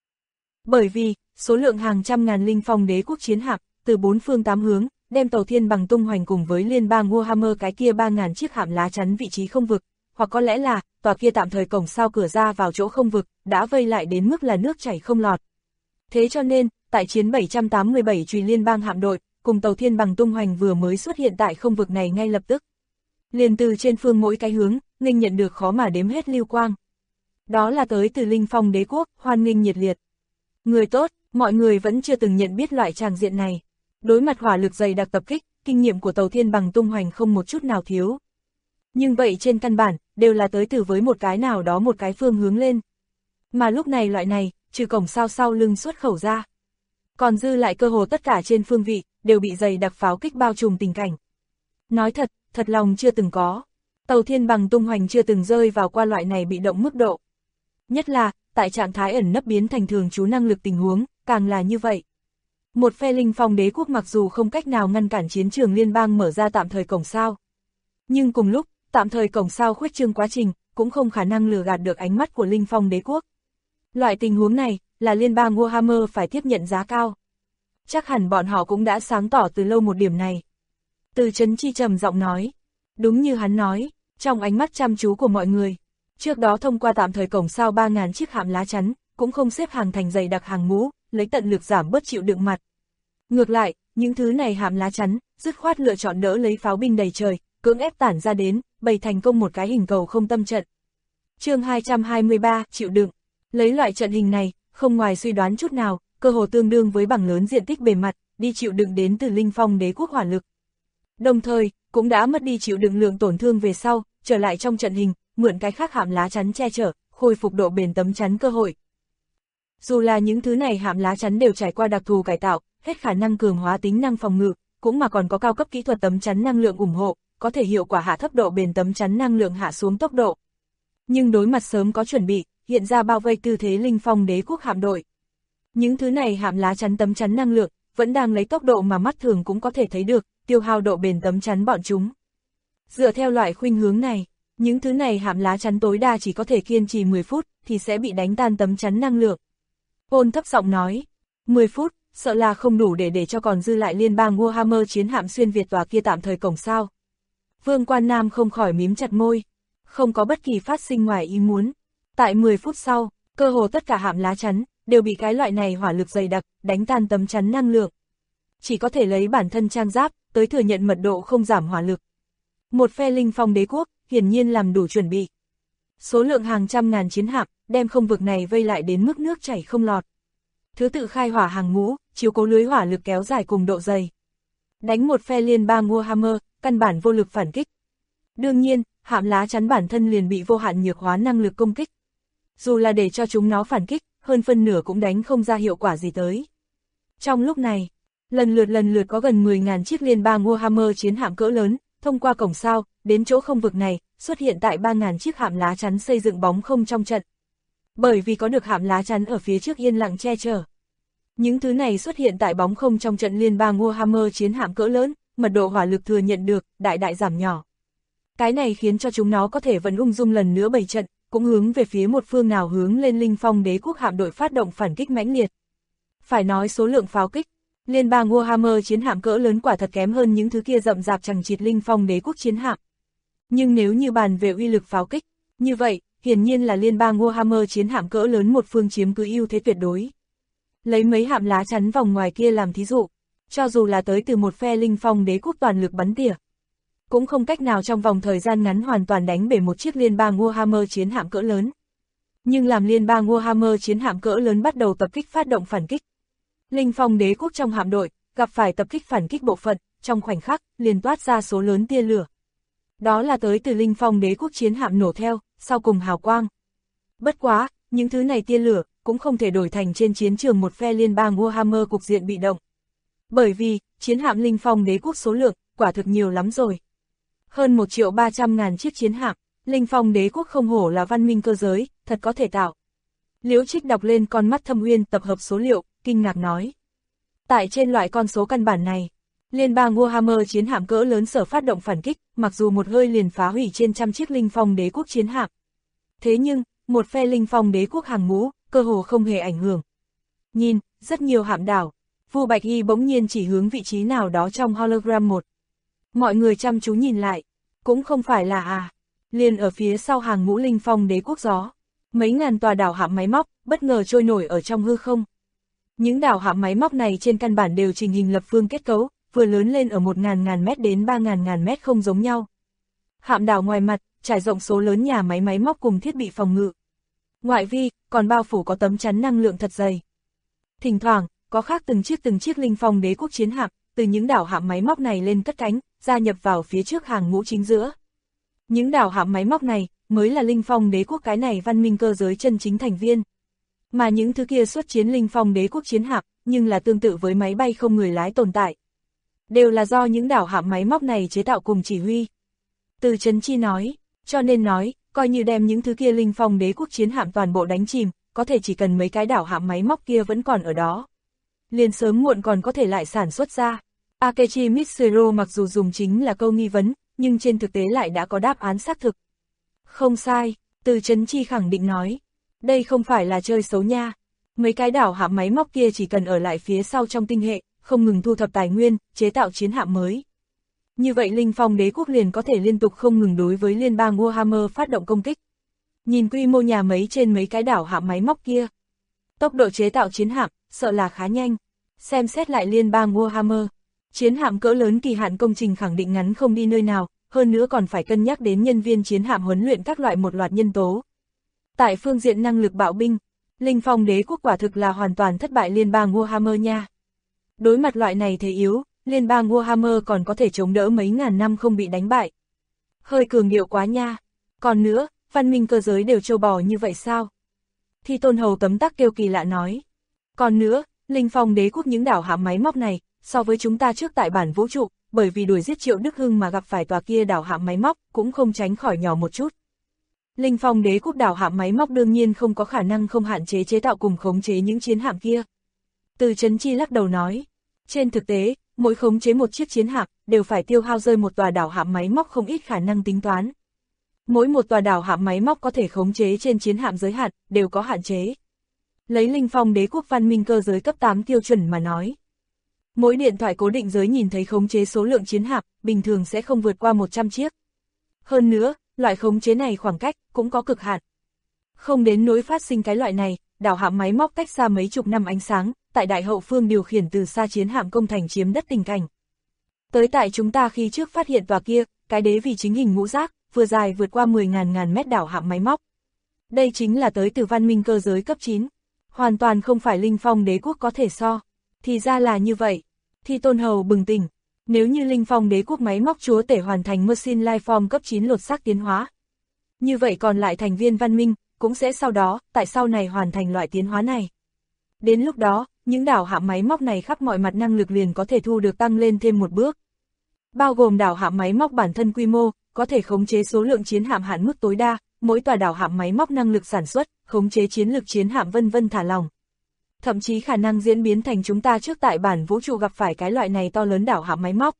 Bởi vì, số lượng hàng trăm ngàn Linh Phong đế quốc chiến hạm, từ bốn phương tám hướng, đem tàu thiên bằng tung hoành cùng với liên bang Warhammer cái kia 3.000 chiếc hạm lá chắn vị trí không vực, hoặc có lẽ là, tòa kia tạm thời cổng sao cửa ra vào chỗ không vực, đã vây lại đến mức là nước chảy không lọt. Thế cho nên, tại chiến 787 chùy liên bang hạm đội, cùng tàu thiên bằng tung hoành vừa mới xuất hiện tại không vực này ngay lập tức. Liền từ trên phương mỗi cái hướng, nghênh nhận được khó mà đếm hết lưu quang. Đó là tới từ Linh Phong đế quốc, hoan nghênh nhiệt liệt. Người tốt, mọi người vẫn chưa từng nhận biết loại tràng diện này. Đối mặt hỏa lực dày đặc tập kích, kinh nghiệm của tàu thiên bằng tung hoành không một chút nào thiếu. Nhưng vậy trên căn bản, đều là tới từ với một cái nào đó một cái phương hướng lên. Mà lúc này loại này, trừ cổng sao sau lưng xuất khẩu ra. Còn dư lại cơ hồ tất cả trên phương vị, đều bị dày đặc pháo kích bao trùm tình cảnh. Nói thật, thật lòng chưa từng có. Tàu thiên bằng tung hoành chưa từng rơi vào qua loại này bị động mức độ. Nhất là, tại trạng thái ẩn nấp biến thành thường trú năng lực tình huống, càng là như vậy. Một phe Linh Phong đế quốc mặc dù không cách nào ngăn cản chiến trường liên bang mở ra tạm thời cổng sao. Nhưng cùng lúc, tạm thời cổng sao khuếch trương quá trình, cũng không khả năng lừa gạt được ánh mắt của Linh Phong đế quốc. Loại tình huống này, là liên bang Warhammer phải tiếp nhận giá cao. Chắc hẳn bọn họ cũng đã sáng tỏ từ lâu một điểm này. Từ Trấn Chi trầm giọng nói. Đúng như hắn nói, trong ánh mắt chăm chú của mọi người. Trước đó thông qua tạm thời cổng sao 3.000 chiếc hạm lá chắn, cũng không xếp hàng thành dày đặc hàng ngũ, lấy tận lực giảm bớt chịu đựng mặt. Ngược lại, những thứ này hạm lá chắn, dứt khoát lựa chọn đỡ lấy pháo binh đầy trời, cưỡng ép tản ra đến, bày thành công một cái hình cầu không tâm trận. Chương 223, chịu đựng. Lấy loại trận hình này, không ngoài suy đoán chút nào, cơ hồ tương đương với bằng lớn diện tích bề mặt, đi chịu đựng đến từ Linh Phong đế quốc hỏa lực. Đồng thời, cũng đã mất đi chịu đựng lượng tổn thương về sau, trở lại trong trận hình, mượn cái khác hạm lá chắn che chở, khôi phục độ bền tấm chắn cơ hội. Dù là những thứ này hạm lá chắn đều trải qua đặc thù cải tạo, hết khả năng cường hóa tính năng phòng ngự, cũng mà còn có cao cấp kỹ thuật tấm chắn năng lượng ủng hộ, có thể hiệu quả hạ thấp độ bền tấm chắn năng lượng hạ xuống tốc độ. Nhưng đối mặt sớm có chuẩn bị, hiện ra bao vây tư thế Linh Phong đế quốc hạm đội. Những thứ này hạm lá chắn tấm chắn năng lượng, vẫn đang lấy tốc độ mà mắt thường cũng có thể thấy được, tiêu hao độ bền tấm chắn bọn chúng. Dựa theo loại khuynh hướng này, những thứ này hạm lá chắn tối đa chỉ có thể kiên trì 10 phút, thì sẽ bị đánh tan tấm chắn năng lượng. Ôn thấp giọng nói, 10 phút, sợ là không đủ để cho còn dư lại liên bang Warhammer chiến hạm xuyên Việt tòa kia tạm thời cổng sao. Vương Quan Nam không khỏi mím chặt môi, không có bất kỳ phát sinh ngoài ý muốn. Tại 10 phút sau, cơ hồ tất cả hạm lá chắn, đều bị cái loại này hỏa lực dày đặc, đánh tan tấm chắn năng lượng. Chỉ có thể lấy bản thân trang giáp, tới thừa nhận mật độ không giảm hỏa lực. Một phe Linh Phong đế quốc, hiển nhiên làm đủ chuẩn bị. Số lượng hàng trăm ngàn chiến hạm, đem không vực này vây lại đến mức nước chảy không lọt. Thứ tự khai hỏa hàng ngũ, chiếu cố lưới hỏa lực kéo dài cùng độ dày. Đánh một phe liên bang Warhammer, căn bản vô lực phản kích. Đương nhiên, hạm lá chắn bản thân liền bị vô hạn nhược hóa năng lực công kích. Dù là để cho chúng nó phản kích, hơn phân nửa cũng đánh không ra hiệu quả gì tới. Trong lúc này, lần lượt có gần 10.000 chiếc liên bang Warhammer chiến hạm cỡ lớn, thông qua cổng sao, đến chỗ không vực này, xuất hiện tại 3.000 chiếc hạm lá chắn xây dựng bóng không trong trận. Bởi vì có được hạm lá chắn ở phía trước yên lặng che chở. Những thứ này xuất hiện tại bóng không trong trận liên bang Warhammer chiến hạm cỡ lớn, mật độ hỏa lực thừa nhận được, đại giảm nhỏ. Cái này khiến cho chúng nó có thể vẫn ung dung lần nữa bày trận, cũng hướng về phía một phương nào hướng lên Linh Phong đế quốc hạm đội phát động phản kích mãnh liệt. Phải nói số lượng pháo kích, liên bang Warhammer chiến hạm cỡ lớn quả thật kém hơn những thứ kia rậm rạp chằng chịt Linh Phong đế quốc chiến hạm. Nhưng nếu như bàn về uy lực pháo kích, như vậy, hiển nhiên là liên bang Warhammer chiến hạm cỡ lớn một phương chiếm cứ ưu thế tuyệt đối. Lấy mấy hạm lá chắn vòng ngoài kia làm thí dụ, cho dù là tới từ một phe Linh Phong đế quốc toàn lực bắn tỉa, cũng không cách nào trong vòng thời gian ngắn hoàn toàn đánh bể một chiếc liên bang Warhammer chiến hạm cỡ lớn. Nhưng làm liên bang Warhammer chiến hạm cỡ lớn bắt đầu tập kích phát động phản kích, Linh Phong đế quốc trong hạm đội, gặp phải tập kích phản kích bộ phận, trong khoảnh khắc, liền toát ra số lớn tia lửa. Đó là tới từ Linh Phong đế quốc chiến hạm nổ theo, sau cùng hào quang. Bất quá, những thứ này tia lửa, cũng không thể đổi thành trên chiến trường một phe liên bang Warhammer cục diện bị động. Bởi vì, chiến hạm Linh Phong đế quốc số lượng, quả thực nhiều lắm rồi. Hơn 1.300.000 chiếc chiến hạm, Linh Phong đế quốc không hổ là văn minh cơ giới, thật có thể tạo. Liễu Trích đọc lên con mắt thâm uyên tập hợp số liệu, kinh ngạc nói. Tại trên loại con số căn bản này, Liên bang Warhammer chiến hạm cỡ lớn sở phát động phản kích, mặc dù một hơi liền phá hủy trên trăm chiếc linh phong đế quốc chiến hạm. Thế nhưng, một phe linh phong đế quốc hàng ngũ, cơ hồ không hề ảnh hưởng. Nhìn, rất nhiều hạm đảo. Vu Bạch Y bỗng nhiên chỉ hướng vị trí nào đó trong hologram một. Mọi người chăm chú nhìn lại, cũng không phải là liền ở phía sau hàng ngũ linh phong đế quốc gió. Mấy ngàn tòa đảo hạm máy móc, bất ngờ trôi nổi ở trong hư không. Những đảo hạm máy móc này trên căn bản đều trình hình lập phương kết cấu, vừa lớn lên ở 1.000 mét đến 3.000 mét không giống nhau. Hạm đảo ngoài mặt, trải rộng số lớn nhà máy máy móc cùng thiết bị phòng ngự. Ngoại vi, còn bao phủ có tấm chắn năng lượng thật dày. Thỉnh thoảng, có khác từng chiếc linh phong đế quốc chiến hạm, từ những đảo hạm máy móc này lên cất cánh, gia nhập vào phía trước hàng ngũ chính giữa. Những đảo hạm máy móc này, mới là linh phong đế quốc cái này văn minh cơ giới chân chính thành viên. Mà những thứ kia xuất chiến linh phong đế quốc chiến hạm, nhưng là tương tự với máy bay không người lái tồn tại. Đều là do những đảo hạm máy móc này chế tạo cùng chỉ huy. Từ Trấn Chi nói, cho nên nói, coi như đem những thứ kia linh phong đế quốc chiến hạm toàn bộ đánh chìm, có thể chỉ cần mấy cái đảo hạm máy móc kia vẫn còn ở đó. Liền sớm muộn còn có thể lại sản xuất ra. Akechi Mitsuru mặc dù dùng chính là câu nghi vấn, nhưng trên thực tế lại đã có đáp án xác thực. Không sai, Từ Trấn Chi khẳng định nói. Đây không phải là chơi xấu nha. Mấy cái đảo hạm máy móc kia chỉ cần ở lại phía sau trong tinh hệ, không ngừng thu thập tài nguyên, chế tạo chiến hạm mới. Như vậy linh phong đế quốc liền có thể liên tục không ngừng đối với liên bang Warhammer phát động công kích. Nhìn quy mô nhà máy trên mấy cái đảo hạm máy móc kia. Tốc độ chế tạo chiến hạm, sợ là khá nhanh. Xem xét lại liên bang Warhammer. Chiến hạm cỡ lớn kỳ hạn công trình khẳng định ngắn không đi nơi nào, hơn nữa còn phải cân nhắc đến nhân viên chiến hạm huấn luyện các loại một loạt nhân tố. Tại phương diện năng lực bạo binh, linh phong đế quốc quả thực là hoàn toàn thất bại liên bang Warhammer nha. Đối mặt loại này thế yếu, liên bang Warhammer còn có thể chống đỡ mấy ngàn năm không bị đánh bại. Hơi cường điệu quá nha. Còn nữa, văn minh cơ giới đều trâu bò như vậy sao? Thi Tôn Hầu tấm tắc kêu kỳ lạ nói. Còn nữa, linh phong đế quốc những đảo hạm máy móc này, so với chúng ta trước tại bản vũ trụ, bởi vì đuổi giết Triệu Đức Hưng mà gặp phải tòa kia đảo hạm máy móc, cũng không tránh khỏi nhỏ một chút. Linh phong đế quốc đảo hạm máy móc đương nhiên không có khả năng không hạn chế chế tạo cùng khống chế những chiến hạm kia. Từ Trấn Chi lắc đầu nói, trên thực tế, mỗi khống chế một chiếc chiến hạm, đều phải tiêu hao rơi một tòa đảo hạm máy móc không ít khả năng tính toán. Mỗi một tòa đảo hạm máy móc có thể khống chế trên chiến hạm giới hạn, đều có hạn chế. Lấy linh phong đế quốc văn minh cơ giới cấp 8 tiêu chuẩn mà nói. Mỗi điện thoại cố định giới nhìn thấy khống chế số lượng chiến hạm, bình thường sẽ không vượt qua 100 chiếc. Hơn nữa, loại khống chế này khoảng cách, cũng có cực hạn. Không đến nỗi phát sinh cái loại này, đảo hạm máy móc cách xa mấy chục năm ánh sáng, tại đại hậu phương điều khiển từ xa chiến hạm công thành chiếm đất tình cảnh. Tới tại chúng ta khi trước phát hiện tòa kia, cái đế vì chính hình ngũ giác, vừa dài vượt qua 10.000 mét đảo hạm máy móc. Đây chính là tới từ văn minh cơ giới cấp 9. Hoàn toàn không phải linh phong đế quốc có thể so. Thì ra là như vậy. Thi Tôn Hầu bừng tỉnh. Nếu như linh phong đế quốc máy móc chúa tể hoàn thành Machine Life Form cấp 9 lột xác tiến hóa. Như vậy còn lại thành viên văn minh, cũng sẽ sau đó, tại sau này hoàn thành loại tiến hóa này. Đến lúc đó, những đảo hạm máy móc này khắp mọi mặt năng lực liền có thể thu được tăng lên thêm một bước. Bao gồm đảo hạm máy móc bản thân quy mô, có thể khống chế số lượng chiến hạm hạn mức tối đa, mỗi tòa đảo hạm máy móc năng lực sản xuất, khống chế chiến lược chiến hạm vân vân thả lỏng. Thậm chí khả năng diễn biến thành chúng ta trước tại bản vũ trụ gặp phải cái loại này to lớn đảo hạm máy móc.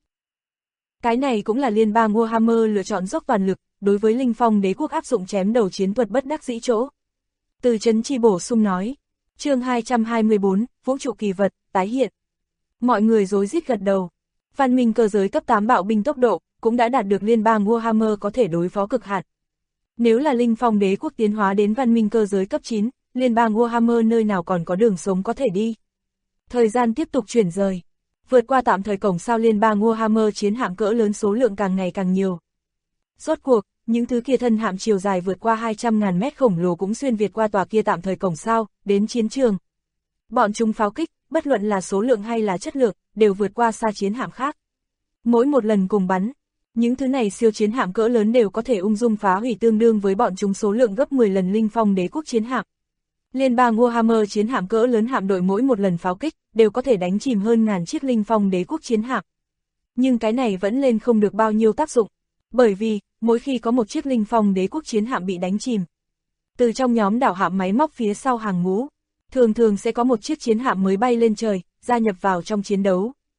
Cái này cũng là liên bang Warhammer lựa chọn dốc toàn lực, đối với linh phong đế quốc áp dụng chém đầu chiến thuật bất đắc dĩ chỗ. Từ Trấn Chi bổ sung nói, chương 224, vũ trụ kỳ vật, tái hiện. Mọi người rối rít gật đầu. Văn minh cơ giới cấp 8 bạo binh tốc độ, cũng đã đạt được liên bang Warhammer có thể đối phó cực hạn. Nếu là linh phong đế quốc tiến hóa đến văn minh cơ giới cấp 9, liên bang Warhammer nơi nào còn có đường sống có thể đi. Thời gian tiếp tục chuyển rời. Vượt qua tạm thời cổng sao liên bang Warhammer chiến hạm cỡ lớn số lượng càng ngày càng nhiều. Rốt cuộc, những thứ kia thân hạm chiều dài vượt qua 200.000 mét khổng lồ cũng xuyên việt qua tòa kia tạm thời cổng sao, đến chiến trường. Bọn chúng pháo kích, bất luận là số lượng hay là chất lượng, đều vượt qua xa chiến hạm khác. Mỗi một lần cùng bắn, những thứ này siêu chiến hạm cỡ lớn đều có thể ung dung phá hủy tương đương với bọn chúng số lượng gấp 10 lần linh phong đế quốc chiến hạm. Liên bang Warhammer chiến hạm cỡ lớn hạm đội mỗi một lần pháo kích, đều có thể đánh chìm hơn ngàn chiếc linh phong đế quốc chiến hạm. Nhưng cái này vẫn lên không được bao nhiêu tác dụng, bởi vì, mỗi khi có một chiếc linh phong đế quốc chiến hạm bị đánh chìm, từ trong nhóm đảo hạm máy móc phía sau hàng ngũ, thường thường sẽ có một chiếc chiến hạm mới bay lên trời, gia nhập vào trong chiến đấu.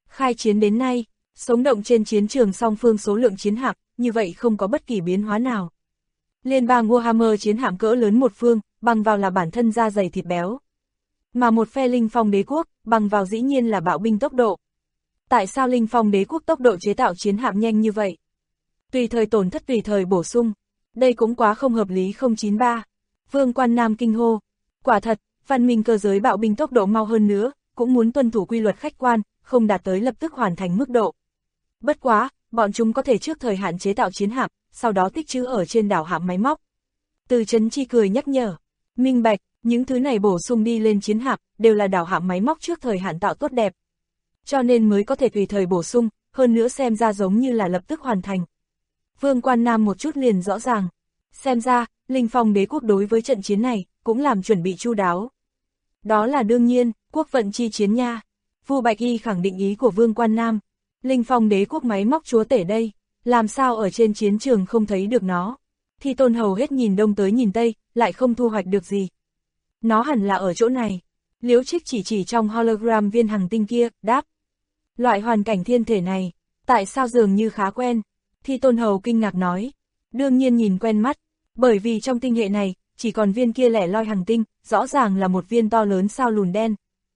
Khai chiến đến nay, sống động trên chiến trường song phương số lượng chiến hạm, như vậy không có bất kỳ biến hóa nào. Liên bang Warhammer chiến hạm cỡ lớn một phương, bằng vào là bản thân da dày thịt béo. Mà một phe Linh Phong đế quốc, bằng vào dĩ nhiên là bạo binh tốc độ. Tại sao Linh Phong đế quốc tốc độ chế tạo chiến hạm nhanh như vậy? Tùy thời tổn thất tùy thời bổ sung. Đây cũng quá không hợp lý. 093. Vương Quan Nam kinh hô. Quả thật, văn minh cơ giới bạo binh tốc độ mau hơn nữa, cũng muốn tuân thủ quy luật khách quan, không đạt tới lập tức hoàn thành mức độ. Bất quá, bọn chúng có thể trước thời hạn chế tạo chiến hạm, sau đó tích trữ ở trên đảo hạm máy móc. Từ Chấn Chi cười nhắc nhở. Minh bạch, những thứ này bổ sung đi lên chiến hạm, đều là đảo hạm máy móc trước thời hạn tạo tốt đẹp. Cho nên mới có thể tùy thời bổ sung, hơn nữa xem ra giống như là lập tức hoàn thành. Vương Quan Nam một chút liền rõ ràng. Xem ra, Linh Phong đế quốc đối với trận chiến này, cũng làm chuẩn bị chu đáo. Đó là đương nhiên, quốc vận chi chiến nha. Vu Bạch Y khẳng định ý của Vương Quan Nam. Linh Phong đế quốc máy móc chúa tể đây, làm sao ở trên chiến trường không thấy được nó. Thì Tôn hầu hết nhìn đông tới nhìn tây, lại không thu hoạch được gì. Nó hẳn là ở chỗ này. Liễu Trích chỉ trong hologram viên hành tinh kia, đáp. Loại hoàn cảnh thiên thể này, tại sao dường như khá quen? Thì Tôn hầu kinh ngạc nói. Đương nhiên nhìn quen mắt, bởi vì trong tinh hệ này, chỉ còn viên kia lẻ loi hành tinh, rõ ràng là một viên to lớn sao lùn đen.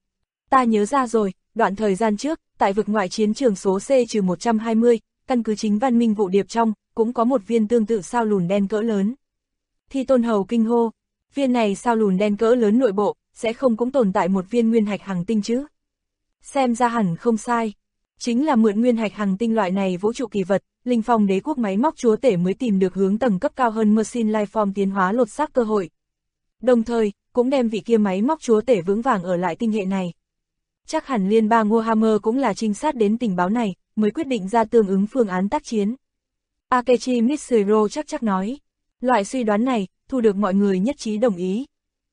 Ta nhớ ra rồi, đoạn thời gian trước, tại vực ngoại chiến trường số C-120, căn cứ chính văn minh vụ điệp trong, cũng có một viên tương tự sao lùn đen cỡ lớn. Thì Tôn hầu kinh hô, viên này sao lùn đen cỡ lớn nội bộ, sẽ không cũng tồn tại một viên nguyên hạch hành tinh chứ? Xem ra hẳn không sai. Chính là mượn nguyên hạch hành tinh loại này vũ trụ kỳ vật, Linh Phong đế quốc máy móc chúa tể mới tìm được hướng tầng cấp cao hơn Machine Lifeform tiến hóa lột xác cơ hội. Đồng thời, cũng đem vị kia máy móc chúa tể vững vàng ở lại tinh hệ này. Chắc hẳn liên bang Warhammer cũng là trinh sát đến tình báo này, mới quyết định ra tương ứng phương án tác chiến. Akechi Mitsuhiro chắc nói. Loại suy đoán này, thu được mọi người nhất trí đồng ý.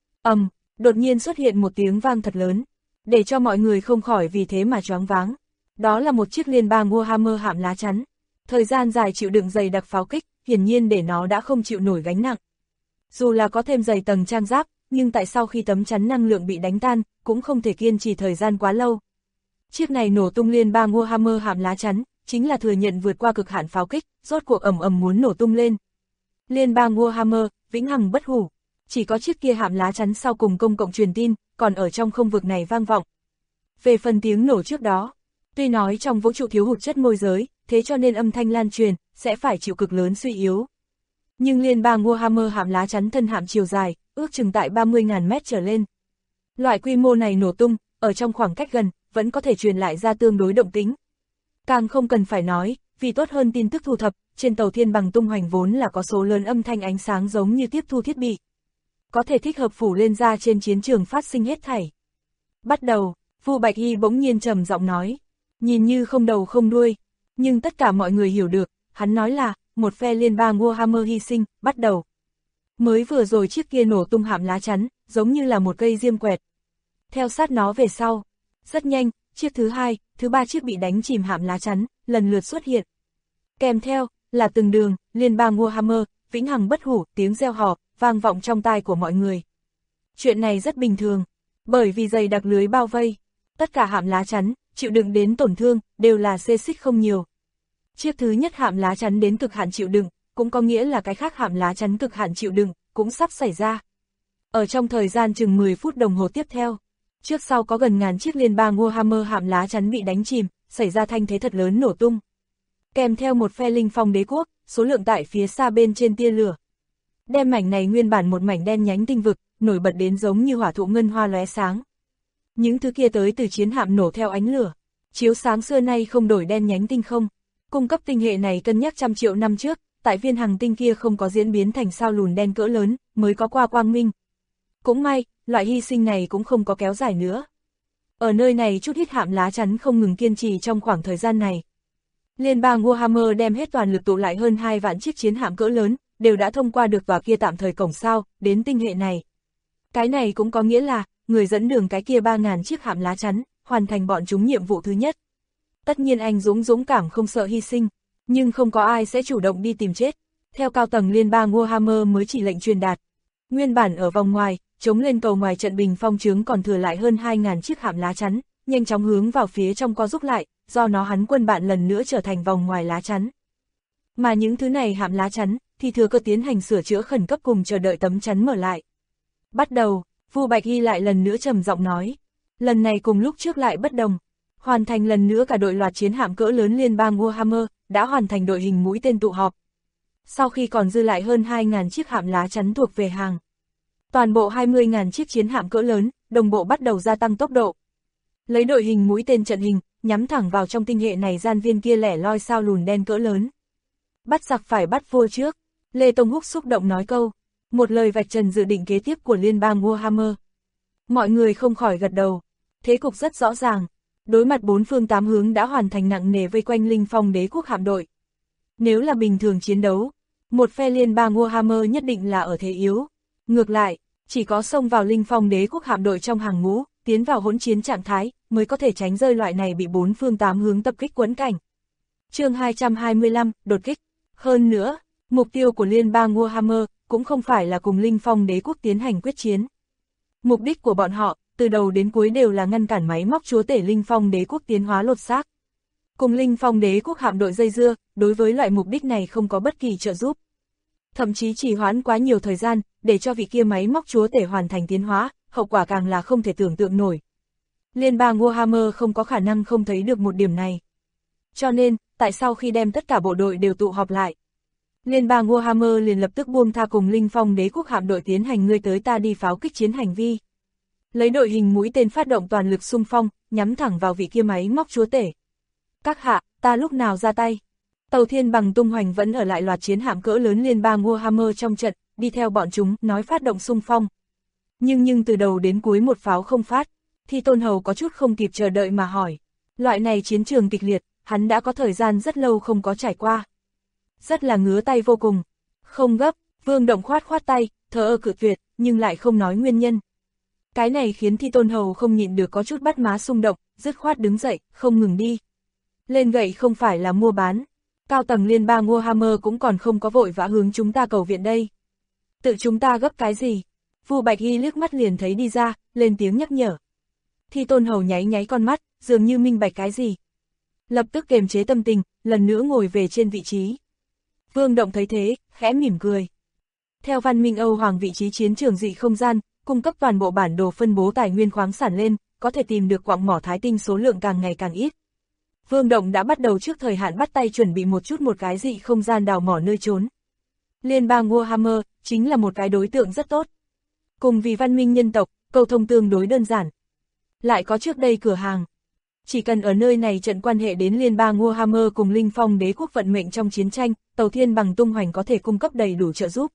Đột nhiên xuất hiện một tiếng vang thật lớn, để cho mọi người không khỏi vì thế mà choáng váng. Đó là một chiếc liên bang Warhammer hạm lá chắn. Thời gian dài chịu đựng dày đặc pháo kích, hiển nhiên để nó đã không chịu nổi gánh nặng. Dù là có thêm dày tầng trang giáp, nhưng tại sau khi tấm chắn năng lượng bị đánh tan, cũng không thể kiên trì thời gian quá lâu. Chiếc này nổ tung liên bang Warhammer hạm lá chắn, chính là thừa nhận vượt qua cực hạn pháo kích, rốt cuộc ầm muốn nổ tung lên. Liên bang Warhammer, vĩnh hằng bất hủ. Chỉ có chiếc kia hạm lá chắn sau cùng công cộng truyền tin, còn ở trong không vực này vang vọng. Về phần tiếng nổ trước đó, tuy nói trong vũ trụ thiếu hụt chất môi giới, thế cho nên âm thanh lan truyền, sẽ phải chịu cực lớn suy yếu. Nhưng liên bang Warhammer hạm lá chắn thân hạm chiều dài, ước chừng tại 30.000 mét trở lên. Loại quy mô này nổ tung, ở trong khoảng cách gần, vẫn có thể truyền lại ra tương đối động tính. Càng không cần phải nói, vì tốt hơn tin tức thu thập, trên tàu thiên bằng tung hoành vốn là có số lớn âm thanh ánh sáng giống như tiếp thu thiết bị. Có thể thích hợp phủ lên ra trên chiến trường phát sinh hết thảy. Bắt đầu, Vu Bạch Y bỗng nhiên trầm giọng nói, nhìn như không đầu không đuôi, nhưng tất cả mọi người hiểu được, hắn nói là, một phe liên bang Warhammer hy sinh, bắt đầu. Mới vừa rồi chiếc kia nổ tung hạm lá chắn, giống như là một cây diêm quẹt. Theo sát nó về sau, rất nhanh, chiếc thứ hai, thứ ba chiếc bị đánh chìm hạm lá chắn, lần lượt xuất hiện. Kèm theo, là từng đường, liên bang Warhammer, vĩnh hằng bất hủ, tiếng reo hò, vang vọng trong tai của mọi người. Chuyện này rất bình thường, bởi vì dày đặc lưới bao vây, tất cả hạm lá chắn, chịu đựng đến tổn thương, đều là xê xích không nhiều. Chiếc thứ nhất hạm lá chắn đến cực hạn chịu đựng, cũng có nghĩa là cái khác hạm lá chắn cực hạn chịu đựng, cũng sắp xảy ra. Ở trong thời gian chừng 10 phút đồng hồ tiếp theo, trước sau có gần ngàn chiếc liên bang Warhammer hạm lá chắn bị đánh chìm, xảy ra thanh thế thật lớn nổ tung. Kèm theo một phe Linh Phong đế quốc, số lượng tại phía xa bên trên tia lửa. Đem mảnh này nguyên bản một mảnh đen nhánh tinh vực, nổi bật đến giống như hỏa thụ ngân hoa lóe sáng. Những thứ kia tới từ chiến hạm nổ theo ánh lửa, chiếu sáng xưa nay không đổi đen nhánh tinh không. Cung cấp tinh hệ này cân nhắc trăm triệu năm trước, tại viên hành tinh kia không có diễn biến thành sao lùn đen cỡ lớn, mới có qua quang minh. Cũng may, loại hy sinh này cũng không có kéo dài nữa. Ở nơi này chút ít hạm lá chắn không ngừng kiên trì trong khoảng thời gian này. Liên bang Warhammer đem hết toàn lực tụ lại hơn 2 vạn chiếc chiến hạm cỡ lớn, đều đã thông qua được tòa kia tạm thời cổng sao, đến tinh hệ này. Cái này cũng có nghĩa là, người dẫn đường cái kia 3.000 chiếc hạm lá chắn, hoàn thành bọn chúng nhiệm vụ thứ nhất. Tất nhiên anh dũng cảm không sợ hy sinh, nhưng không có ai sẽ chủ động đi tìm chết. Theo cao tầng liên bang Warhammer mới chỉ lệnh truyền đạt. Nguyên bản ở vòng ngoài, chống lên cầu ngoài trận bình phong trướng còn thừa lại hơn 2.000 chiếc hạm lá chắn, nhanh chóng hướng vào phía trong co rút lại, do nó hắn quân bạn lần nữa trở thành vòng ngoài lá chắn. Mà những thứ này hạm lá chắn, thì thừa cơ tiến hành sửa chữa khẩn cấp cùng chờ đợi tấm chắn mở lại. Bắt đầu, Vu Bạch Y lại lần nữa trầm giọng nói. Lần này cùng lúc trước lại bất đồng. Hoàn thành lần nữa cả đội loạt chiến hạm cỡ lớn liên bang Warhammer, đã hoàn thành đội hình mũi tên tụ họp. Sau khi còn dư lại hơn 2.000 chiếc hạm lá chắn thuộc về hàng. Toàn bộ 20.000 chiếc chiến hạm cỡ lớn, đồng bộ bắt đầu gia tăng tốc độ. Lấy đội hình mũi tên trận hình, nhắm thẳng vào trong tinh hệ này gian viên kia lẻ loi sao lùn đen cỡ lớn. Bắt giặc phải bắt vua trước, Lê Tông Húc xúc động nói câu, một lời vạch trần dự định kế tiếp của liên bang Warhammer. Mọi người không khỏi gật đầu, thế cục rất rõ ràng, đối mặt bốn phương tám hướng đã hoàn thành nặng nề vây quanh Linh Phong Đế quốc hạm đội. Nếu là bình thường chiến đấu, một phe liên bang Warhammer nhất định là ở thế yếu, ngược lại, chỉ có xông vào Linh Phong Đế quốc hạm đội trong hàng ngũ, tiến vào hỗn chiến trạng thái, mới có thể tránh rơi loại này bị bốn phương tám hướng tập kích quấn cảnh. Chương 225, đột kích. Hơn nữa, mục tiêu của liên bang Warhammer cũng không phải là cùng Linh Phong Đế quốc tiến hành quyết chiến. Mục đích của bọn họ, từ đầu đến cuối đều là ngăn cản máy móc chúa tể Linh Phong Đế quốc tiến hóa lột xác. Cùng Linh Phong Đế quốc hạm đội dây dưa, đối với loại mục đích này không có bất kỳ trợ giúp. Thậm chí trì hoãn quá nhiều thời gian, để cho vị kia máy móc chúa tể hoàn thành tiến hóa, hậu quả càng là không thể tưởng tượng nổi. Liên bang Warhammer không có khả năng không thấy được một điểm này. Cho nên, tại sao khi đem tất cả bộ đội đều tụ họp lại, Liên bang Warhammer liền lập tức buông tha cùng Linh Phong Đế quốc hạm đội tiến hành ngươi tới ta đi pháo kích chiến hành vi. Lấy đội hình mũi tên phát động toàn lực xung phong, nhắm thẳng vào vị kia máy móc chúa tể. Các hạ, ta lúc nào ra tay? Tàu Thiên Bằng tung hoành vẫn ở lại loạt chiến hạm cỡ lớn liên bang Warhammer trong trận, đi theo bọn chúng, nói phát động xung phong. Nhưng từ đầu đến cuối một pháo không phát, thì Tôn Hầu có chút không kịp chờ đợi mà hỏi. Loại này chiến trường kịch liệt, hắn đã có thời gian rất lâu không có trải qua. Rất là ngứa tay vô cùng. Không gấp, Vương Động khoát tay, thờ ơ cự tuyệt, nhưng lại không nói nguyên nhân. Cái này khiến Thi Tôn Hầu không nhịn được có chút bắt má xung động, dứt khoát đứng dậy, không ngừng đi. Lên gậy không phải là mua bán. Cao tầng liên bang Warhammer cũng còn không có vội vã hướng chúng ta cầu viện đây. Tự chúng ta gấp cái gì? Vu Bạch Y liếc mắt liền thấy đi ra, lên tiếng nhắc nhở. Thi Tôn Hầu nháy nháy con mắt, dường như minh bạch cái gì. Lập tức kiềm chế tâm tình, lần nữa ngồi về trên vị trí. Vương Động thấy thế, khẽ mỉm cười. Theo Văn Minh Âu Hoàng vị trí chiến trường dị không gian, cung cấp toàn bộ bản đồ phân bố tài nguyên khoáng sản lên, có thể tìm được quặng mỏ thái tinh số lượng càng ngày càng ít. Vương Động đã bắt đầu trước thời hạn bắt tay chuẩn bị một cái dị không gian đào mỏ nơi trốn. Liên bang Warhammer chính là một cái đối tượng rất tốt. Cùng vì văn minh nhân tộc, cầu thông tương đối đơn giản. Lại có trước đây cửa hàng. Chỉ cần ở nơi này trận quan hệ đến liên bang Warhammer cùng Linh Phong Đế quốc vận mệnh trong chiến tranh, Tàu Thiên Bằng tung hoành có thể cung cấp đầy đủ trợ giúp.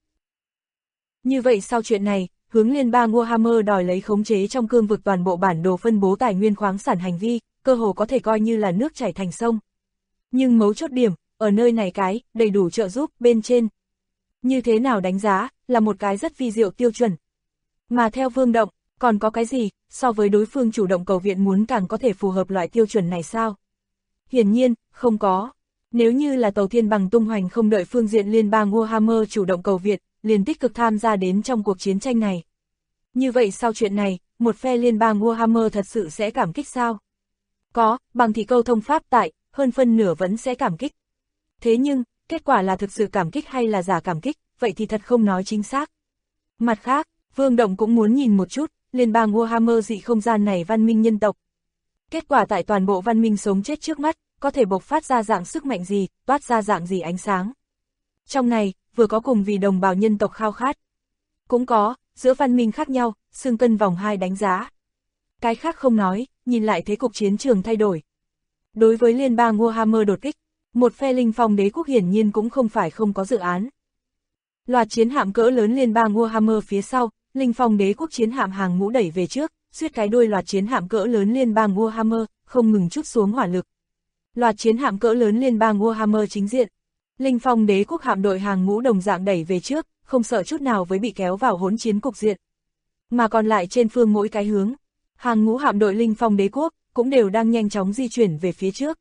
Như vậy sau chuyện này, hướng liên bang Warhammer đòi lấy khống chế trong cương vực toàn bộ bản đồ phân bố tài nguyên khoáng sản hành vi, cơ hồ có thể coi như là nước chảy thành sông. Nhưng mấu chốt điểm, ở nơi này cái, đầy đủ trợ giúp bên trên. Như thế nào đánh giá, là một cái rất vi diệu tiêu chuẩn. Mà theo Vương Động, còn có cái gì, so với đối phương chủ động cầu viện muốn càng có thể phù hợp loại tiêu chuẩn này sao? Hiển nhiên, không có. Nếu như là Tàu Thiên Bằng tung hoành không đợi phương diện liên bang Warhammer chủ động cầu viện, liền tích cực tham gia đến trong cuộc chiến tranh này. Như vậy sau chuyện này, một phe liên bang Warhammer thật sự sẽ cảm kích sao? Có, bằng thì câu thông pháp tại, hơn phân nửa vẫn sẽ cảm kích. Thế nhưng, kết quả là thực sự cảm kích hay là giả cảm kích, vậy thì thật không nói chính xác. Mặt khác, Vương Động cũng muốn nhìn một chút, liên bang Warhammer dị không gian này văn minh nhân tộc. Kết quả tại toàn bộ văn minh sống chết trước mắt, có thể bộc phát ra dạng sức mạnh gì, toát ra dạng gì ánh sáng. Trong này, vừa có cùng vì đồng bào nhân tộc khao khát. Cũng có, giữa văn minh khác nhau, xương cân vòng 2 đánh giá. Cái khác không nói, nhìn lại thế cục chiến trường thay đổi. Đối với liên bang Warhammer đột kích, một phe Linh Phong Đế quốc hiển nhiên cũng không phải không có dự án. Loạt chiến hạm cỡ lớn liên bang Warhammer phía sau, Linh Phong Đế quốc chiến hạm hàng ngũ đẩy về trước, suýt cái đuôi loạt chiến hạm cỡ lớn liên bang Warhammer, không ngừng trút xuống hỏa lực. Loạt chiến hạm cỡ lớn liên bang Warhammer chính diện. Linh Phong Đế quốc hạm đội hàng ngũ đồng dạng đẩy về trước, không sợ chút nào với bị kéo vào hỗn chiến cục diện. Mà còn lại trên phương mỗi cái hướng, hàng ngũ hạm đội Linh Phong Đế quốc cũng đều đang nhanh chóng di chuyển về phía trước.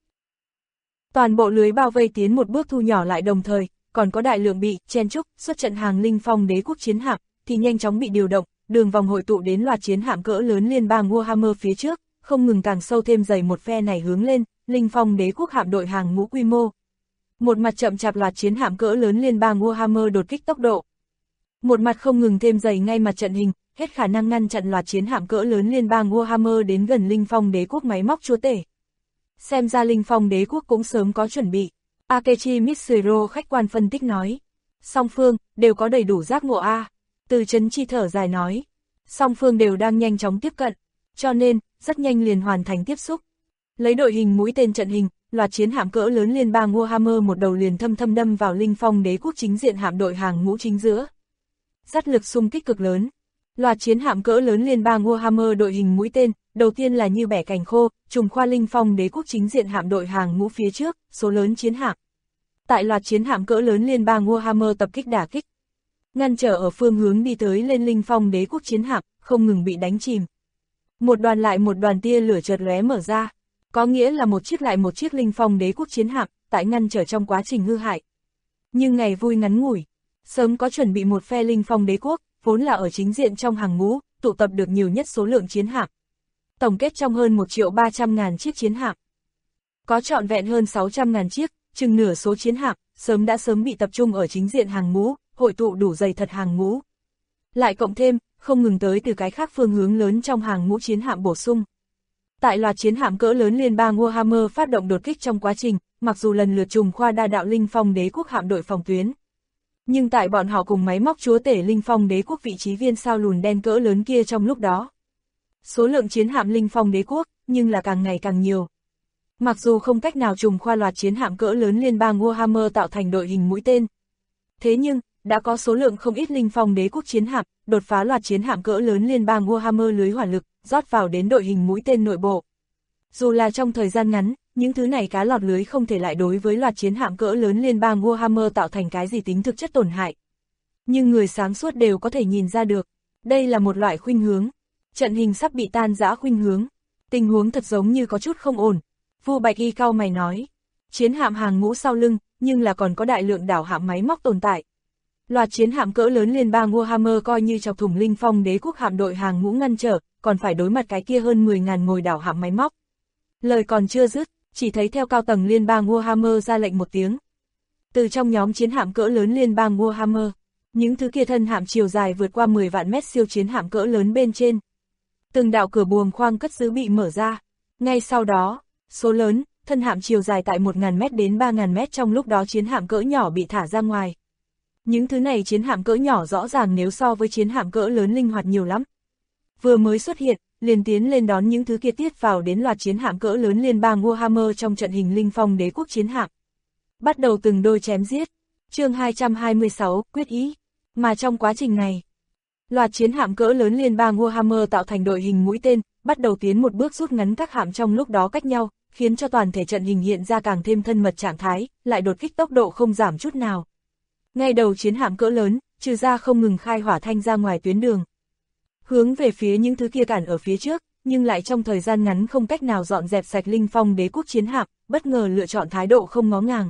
Toàn bộ lưới bao vây tiến một bước thu nhỏ lại, đồng thời còn có đại lượng bị chen chúc xuất trận hàng Linh Phong Đế quốc chiến hạm thì nhanh chóng bị điều động, đường vòng hội tụ đến loạt chiến hạm cỡ lớn liên bang Warhammer phía trước, không ngừng càng sâu thêm dày một phe này hướng lên, Linh Phong đế quốc hạm đội hàng ngũ quy mô. Một mặt chậm chạp loạt chiến hạm cỡ lớn liên bang Warhammer đột kích tốc độ. Một mặt không ngừng thêm dày ngay mặt trận hình, hết khả năng ngăn chặn loạt chiến hạm cỡ lớn liên bang Warhammer đến gần Linh Phong đế quốc máy móc chúa tể. Xem ra Linh Phong đế quốc cũng sớm có chuẩn bị. Akechi Mitsuro khách quan phân tích nói. Song phương, đều có đầy đủ giác ngộ A. Từ Chấn Chi thở dài nói. Song phương đều đang nhanh chóng tiếp cận, cho nên, rất nhanh liền hoàn thành tiếp xúc. Lấy đội hình mũi tên trận hình, loạt chiến hạm cỡ lớn liên bang Warhammer một đầu liền thâm thâm đâm vào Linh Phong đế quốc chính diện hạm đội hàng ngũ chính giữa. Dắt lực xung kích cực lớn. Loạt chiến hạm cỡ lớn liên bang Warhammer đội hình mũi tên, đầu tiên là như bẻ cành khô, trùng qua Linh Phong đế quốc chính diện hạm đội hàng ngũ phía trước, số lớn chiến hạm. Tại loạt chiến hạm cỡ lớn liên bang Warhammer tập kích đả kích, ngăn trở ở phương hướng đi tới lên Linh Phong đế quốc chiến hạm, không ngừng bị đánh chìm. Một đoàn lại một đoàn tia lửa chợt lóe mở ra, có nghĩa là một chiếc lại một chiếc Linh Phong đế quốc chiến hạm, tại ngăn trở trong quá trình hư hại. Nhưng ngày vui ngắn ngủi, sớm có chuẩn bị một phe Linh Phong đế quốc, vốn là ở chính diện trong hàng ngũ, tụ tập được nhiều nhất số lượng chiến hạm. Tổng kết trong hơn 1.300.000 chiếc chiến hạm. Có trọn vẹn hơn 600.000 chiếc, chừng nửa số chiến hạm, sớm bị tập trung ở chính diện hàng ngũ, hội tụ đủ dày thật hàng ngũ. Lại cộng thêm, không ngừng tới từ cái khác phương hướng lớn trong hàng ngũ chiến hạm bổ sung. Tại loạt chiến hạm cỡ lớn liên bang Warhammer phát động đột kích trong quá trình, mặc dù lần lượt trùng khoa đa đạo Linh Phong đế quốc hạm đội phòng tuyến. Nhưng tại bọn họ cùng máy móc chúa tể Linh Phong đế quốc vị trí viên sao lùn đen cỡ lớn kia trong lúc đó. Số lượng chiến hạm Linh Phong đế quốc, nhưng là càng ngày càng nhiều. Mặc dù không cách nào trùng khoa loạt chiến hạm cỡ lớn liên bang Warhammer tạo thành đội hình mũi tên. Thế nhưng, đã có số lượng không ít Linh Phong đế quốc chiến hạm, đột phá loạt chiến hạm cỡ lớn liên bang Warhammer lưới hỏa lực, rót vào đến đội hình mũi tên nội bộ. Dù là trong thời gian ngắn, những thứ này cá lọt lưới không thể lại đối với loạt chiến hạm cỡ lớn liên bang Warhammer tạo thành cái gì tính thực chất tổn hại. Nhưng người sáng suốt đều có thể nhìn ra được, đây là một loại khuynh hướng. Trận hình sắp bị tan rã khuynh hướng. Tình huống thật giống như có chút không ổn. Vu Bạch Y cau mày nói. Chiến hạm hàng ngũ sau lưng, nhưng là còn có đại lượng đảo hạm máy móc tồn tại. Loạt chiến hạm cỡ lớn liên bang Warhammer coi như chọc thủng Linh Phong đế quốc hạm đội hàng ngũ ngăn trở, còn phải đối mặt cái kia hơn 10.000 ngồi đảo hạm máy móc. Lời còn chưa dứt, chỉ thấy theo cao tầng liên bang Warhammer ra lệnh một tiếng. Từ trong nhóm chiến hạm cỡ lớn liên bang Warhammer, những thứ kia thân hạm chiều dài vượt qua 10 vạn mét siêu chiến hạm cỡ lớn bên trên. Từng đạo cửa buồng khoang cất giữ bị mở ra. Ngay sau đó, số lớn, thân hạm chiều dài tại 1.000 mét đến 3.000 mét trong lúc đó chiến hạm cỡ nhỏ bị thả ra ngoài. Những thứ này chiến hạm cỡ nhỏ rõ ràng nếu so với chiến hạm cỡ lớn linh hoạt nhiều lắm. Vừa mới xuất hiện, liền tiến lên đón những thứ kia tiết vào đến loạt chiến hạm cỡ lớn liên bang Warhammer trong trận hình Linh Phong đế quốc chiến hạm. Bắt đầu từng đôi chém giết. Chương 226, quyết ý. Mà trong quá trình này, loạt chiến hạm cỡ lớn liên bang Warhammer tạo thành đội hình mũi tên, bắt đầu tiến một bước rút ngắn các hạm trong lúc đó cách nhau, khiến cho toàn thể trận hình hiện ra càng thêm thân mật trạng thái, lại đột kích tốc độ không giảm chút nào. Ngay đầu chiến hạm cỡ lớn, trừ ra không ngừng khai hỏa thanh ra ngoài tuyến đường. Hướng về phía những thứ kia cản ở phía trước, nhưng lại trong thời gian ngắn không cách nào dọn dẹp sạch Linh Phong đế quốc chiến hạm, bất ngờ lựa chọn thái độ không ngó ngàng.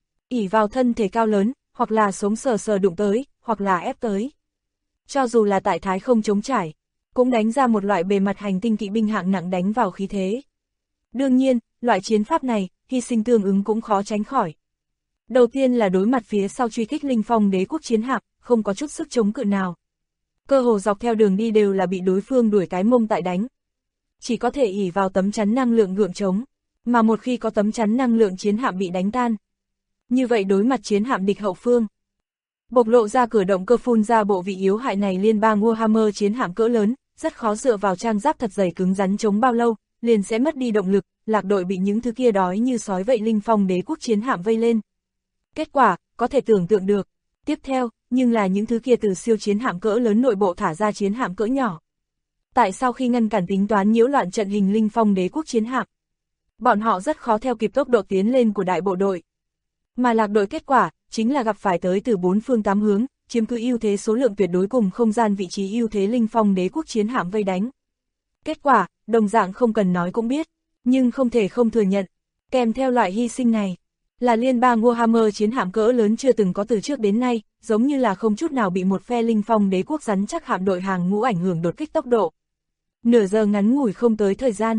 Ỷ vào thân thể cao lớn, hoặc là sống sờ sờ đụng tới, hoặc là ép tới. Cho dù là tại thái không chống trải, cũng đánh ra một loại bề mặt hành tinh kỵ binh hạng nặng đánh vào khí thế. Đương nhiên, loại chiến pháp này, hy sinh tương ứng cũng khó tránh khỏi. Đầu tiên là đối mặt phía sau truy kích Linh Phong đế quốc chiến hạm, không có chút sức chống cự nào. Cơ hồ dọc theo đường đi đều là bị đối phương đuổi cái mông tại đánh. Chỉ có thể ỷ vào tấm chắn năng lượng gượng chống, mà một khi có tấm chắn năng lượng chiến hạm bị đánh tan. Như vậy đối mặt chiến hạm địch hậu phương, bộc lộ ra cửa động cơ phun ra bộ vị yếu hại này liên bang Warhammer chiến hạm cỡ lớn, rất khó dựa vào trang giáp thật dày cứng rắn chống bao lâu, liền sẽ mất đi động lực, lạc đội bị những thứ kia đói như sói vậy Linh Phong đế quốc chiến hạm vây lên. Kết quả, có thể tưởng tượng được. Tiếp theo, nhưng là những thứ kia từ siêu chiến hạm cỡ lớn nội bộ thả ra chiến hạm cỡ nhỏ. Tại sao khi ngăn cản tính toán nhiễu loạn trận hình Linh Phong đế quốc chiến hạm, bọn họ rất khó theo kịp tốc độ tiến lên của đại bộ đội. Mà lạc đội kết quả, chính là gặp phải tới từ 4 phương 8 hướng, chiếm cứ ưu thế số lượng tuyệt đối cùng không gian vị trí ưu thế Linh Phong đế quốc chiến hạm vây đánh. Kết quả, đồng dạng không cần nói cũng biết, nhưng không thể không thừa nhận, kèm theo loại hy sinh này, là liên bang Warhammer chiến hạm cỡ lớn chưa từng có từ trước đến nay, giống như là không chút nào bị một phe Linh Phong đế quốc rắn chắc hạm đội hàng ngũ ảnh hưởng đột kích tốc độ. Nửa giờ ngắn ngủi không tới thời gian,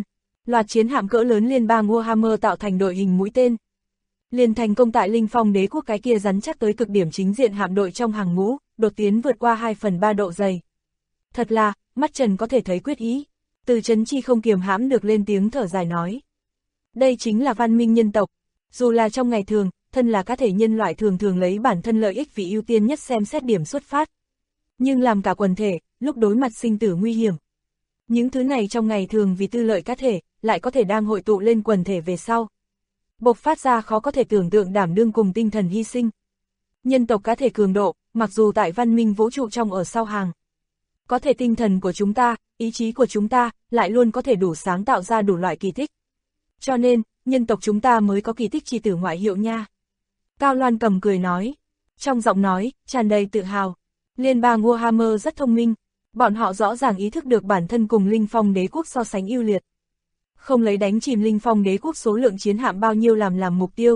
Loạt chiến hạm cỡ lớn liên bang Warhammer tạo thành đội hình mũi tên. Liền thành công tại Linh Phong Đế quốc cái kia rắn chắc tới cực điểm chính diện hạm đội trong hàng ngũ, đột tiến vượt qua 2/3 độ dày. Thật là, mắt trần có thể thấy quyết ý. Từ Chấn Chi không kiềm hãm được lên tiếng thở dài nói. Đây chính là văn minh nhân tộc. Dù là trong ngày thường, thân là cá thể nhân loại thường thường lấy bản thân lợi ích vì ưu tiên nhất xem xét điểm xuất phát. Nhưng làm cả quần thể, lúc đối mặt sinh tử nguy hiểm. Những thứ này trong ngày thường vì tư lợi cá thể, lại có thể đang hội tụ lên quần thể về sau. Bộc phát ra khó có thể tưởng tượng đảm đương cùng tinh thần hy sinh. Nhân tộc cá thể cường độ, mặc dù tại văn minh vũ trụ trong ở sau hàng. Có thể tinh thần của chúng ta, ý chí của chúng ta, lại luôn có thể đủ sáng tạo ra đủ loại kỳ tích. Cho nên, nhân tộc chúng ta mới có kỳ tích chi tử ngoại hiệu nha. Cao Loan Cầm cười nói. Trong giọng nói, tràn đầy tự hào. Liên bang Warhammer rất thông minh. Bọn họ rõ ràng ý thức được bản thân cùng Linh Phong Đế quốc so sánh ưu liệt. Không lấy đánh chìm Linh Phong Đế quốc số lượng chiến hạm bao nhiêu làm mục tiêu.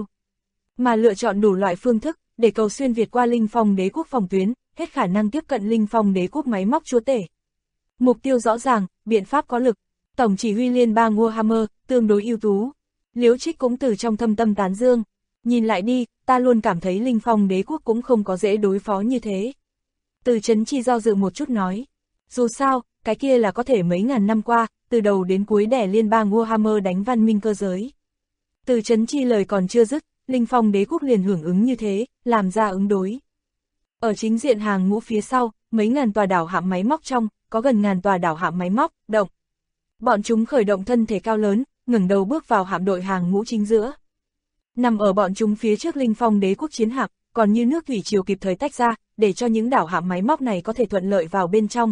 Mà lựa chọn đủ loại phương thức, để cầu xuyên việt qua Linh Phong Đế quốc phòng tuyến, hết khả năng tiếp cận Linh Phong Đế quốc máy móc chúa tể. Mục tiêu rõ ràng, biện pháp có lực. Tổng chỉ huy liên bang Warhammer, tương đối ưu tú. Liễu Trích cũng từ trong thâm tâm tán dương. Nhìn lại đi, ta luôn cảm thấy Linh Phong Đế quốc cũng không có dễ đối phó như thế. Từ Chấn Chi do dự một chút nói. Dù sao, cái kia là có thể mấy ngàn năm qua, từ đầu đến cuối đẻ liên bang Warhammer đánh văn minh cơ giới. Từ Chấn Chi lời còn chưa dứt, Linh Phong Đế quốc liền hưởng ứng như thế, làm ra ứng đối. Ở chính diện hàng ngũ phía sau, mấy ngàn tòa đảo hạm máy móc trong, có gần ngàn tòa đảo hạm máy móc, động. Bọn chúng khởi động thân thể cao lớn, ngẩng đầu bước vào hạm đội hàng ngũ chính giữa. Nằm ở bọn chúng phía trước Linh Phong Đế quốc chiến hạm, còn như nước thủy triều kịp thời tách ra, để cho những đảo hạm máy móc này có thể thuận lợi vào bên trong.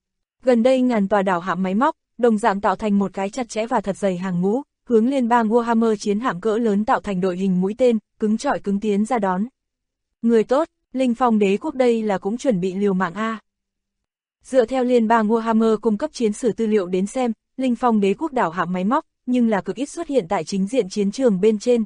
Gần đây ngàn tòa đảo hạm máy móc, đồng dạng tạo thành một cái chặt chẽ và thật dày hàng ngũ, hướng liên bang Warhammer chiến hạm cỡ lớn tạo thành đội hình mũi tên, cứng trọi cứng tiến ra đón. Người tốt, Linh Phong Đế quốc đây là cũng chuẩn bị liều mạng a. Dựa theo liên bang Warhammer cung cấp chiến sử tư liệu đến xem, Linh Phong Đế quốc đảo hạm máy móc, nhưng là cực ít xuất hiện tại chính diện chiến trường bên trên.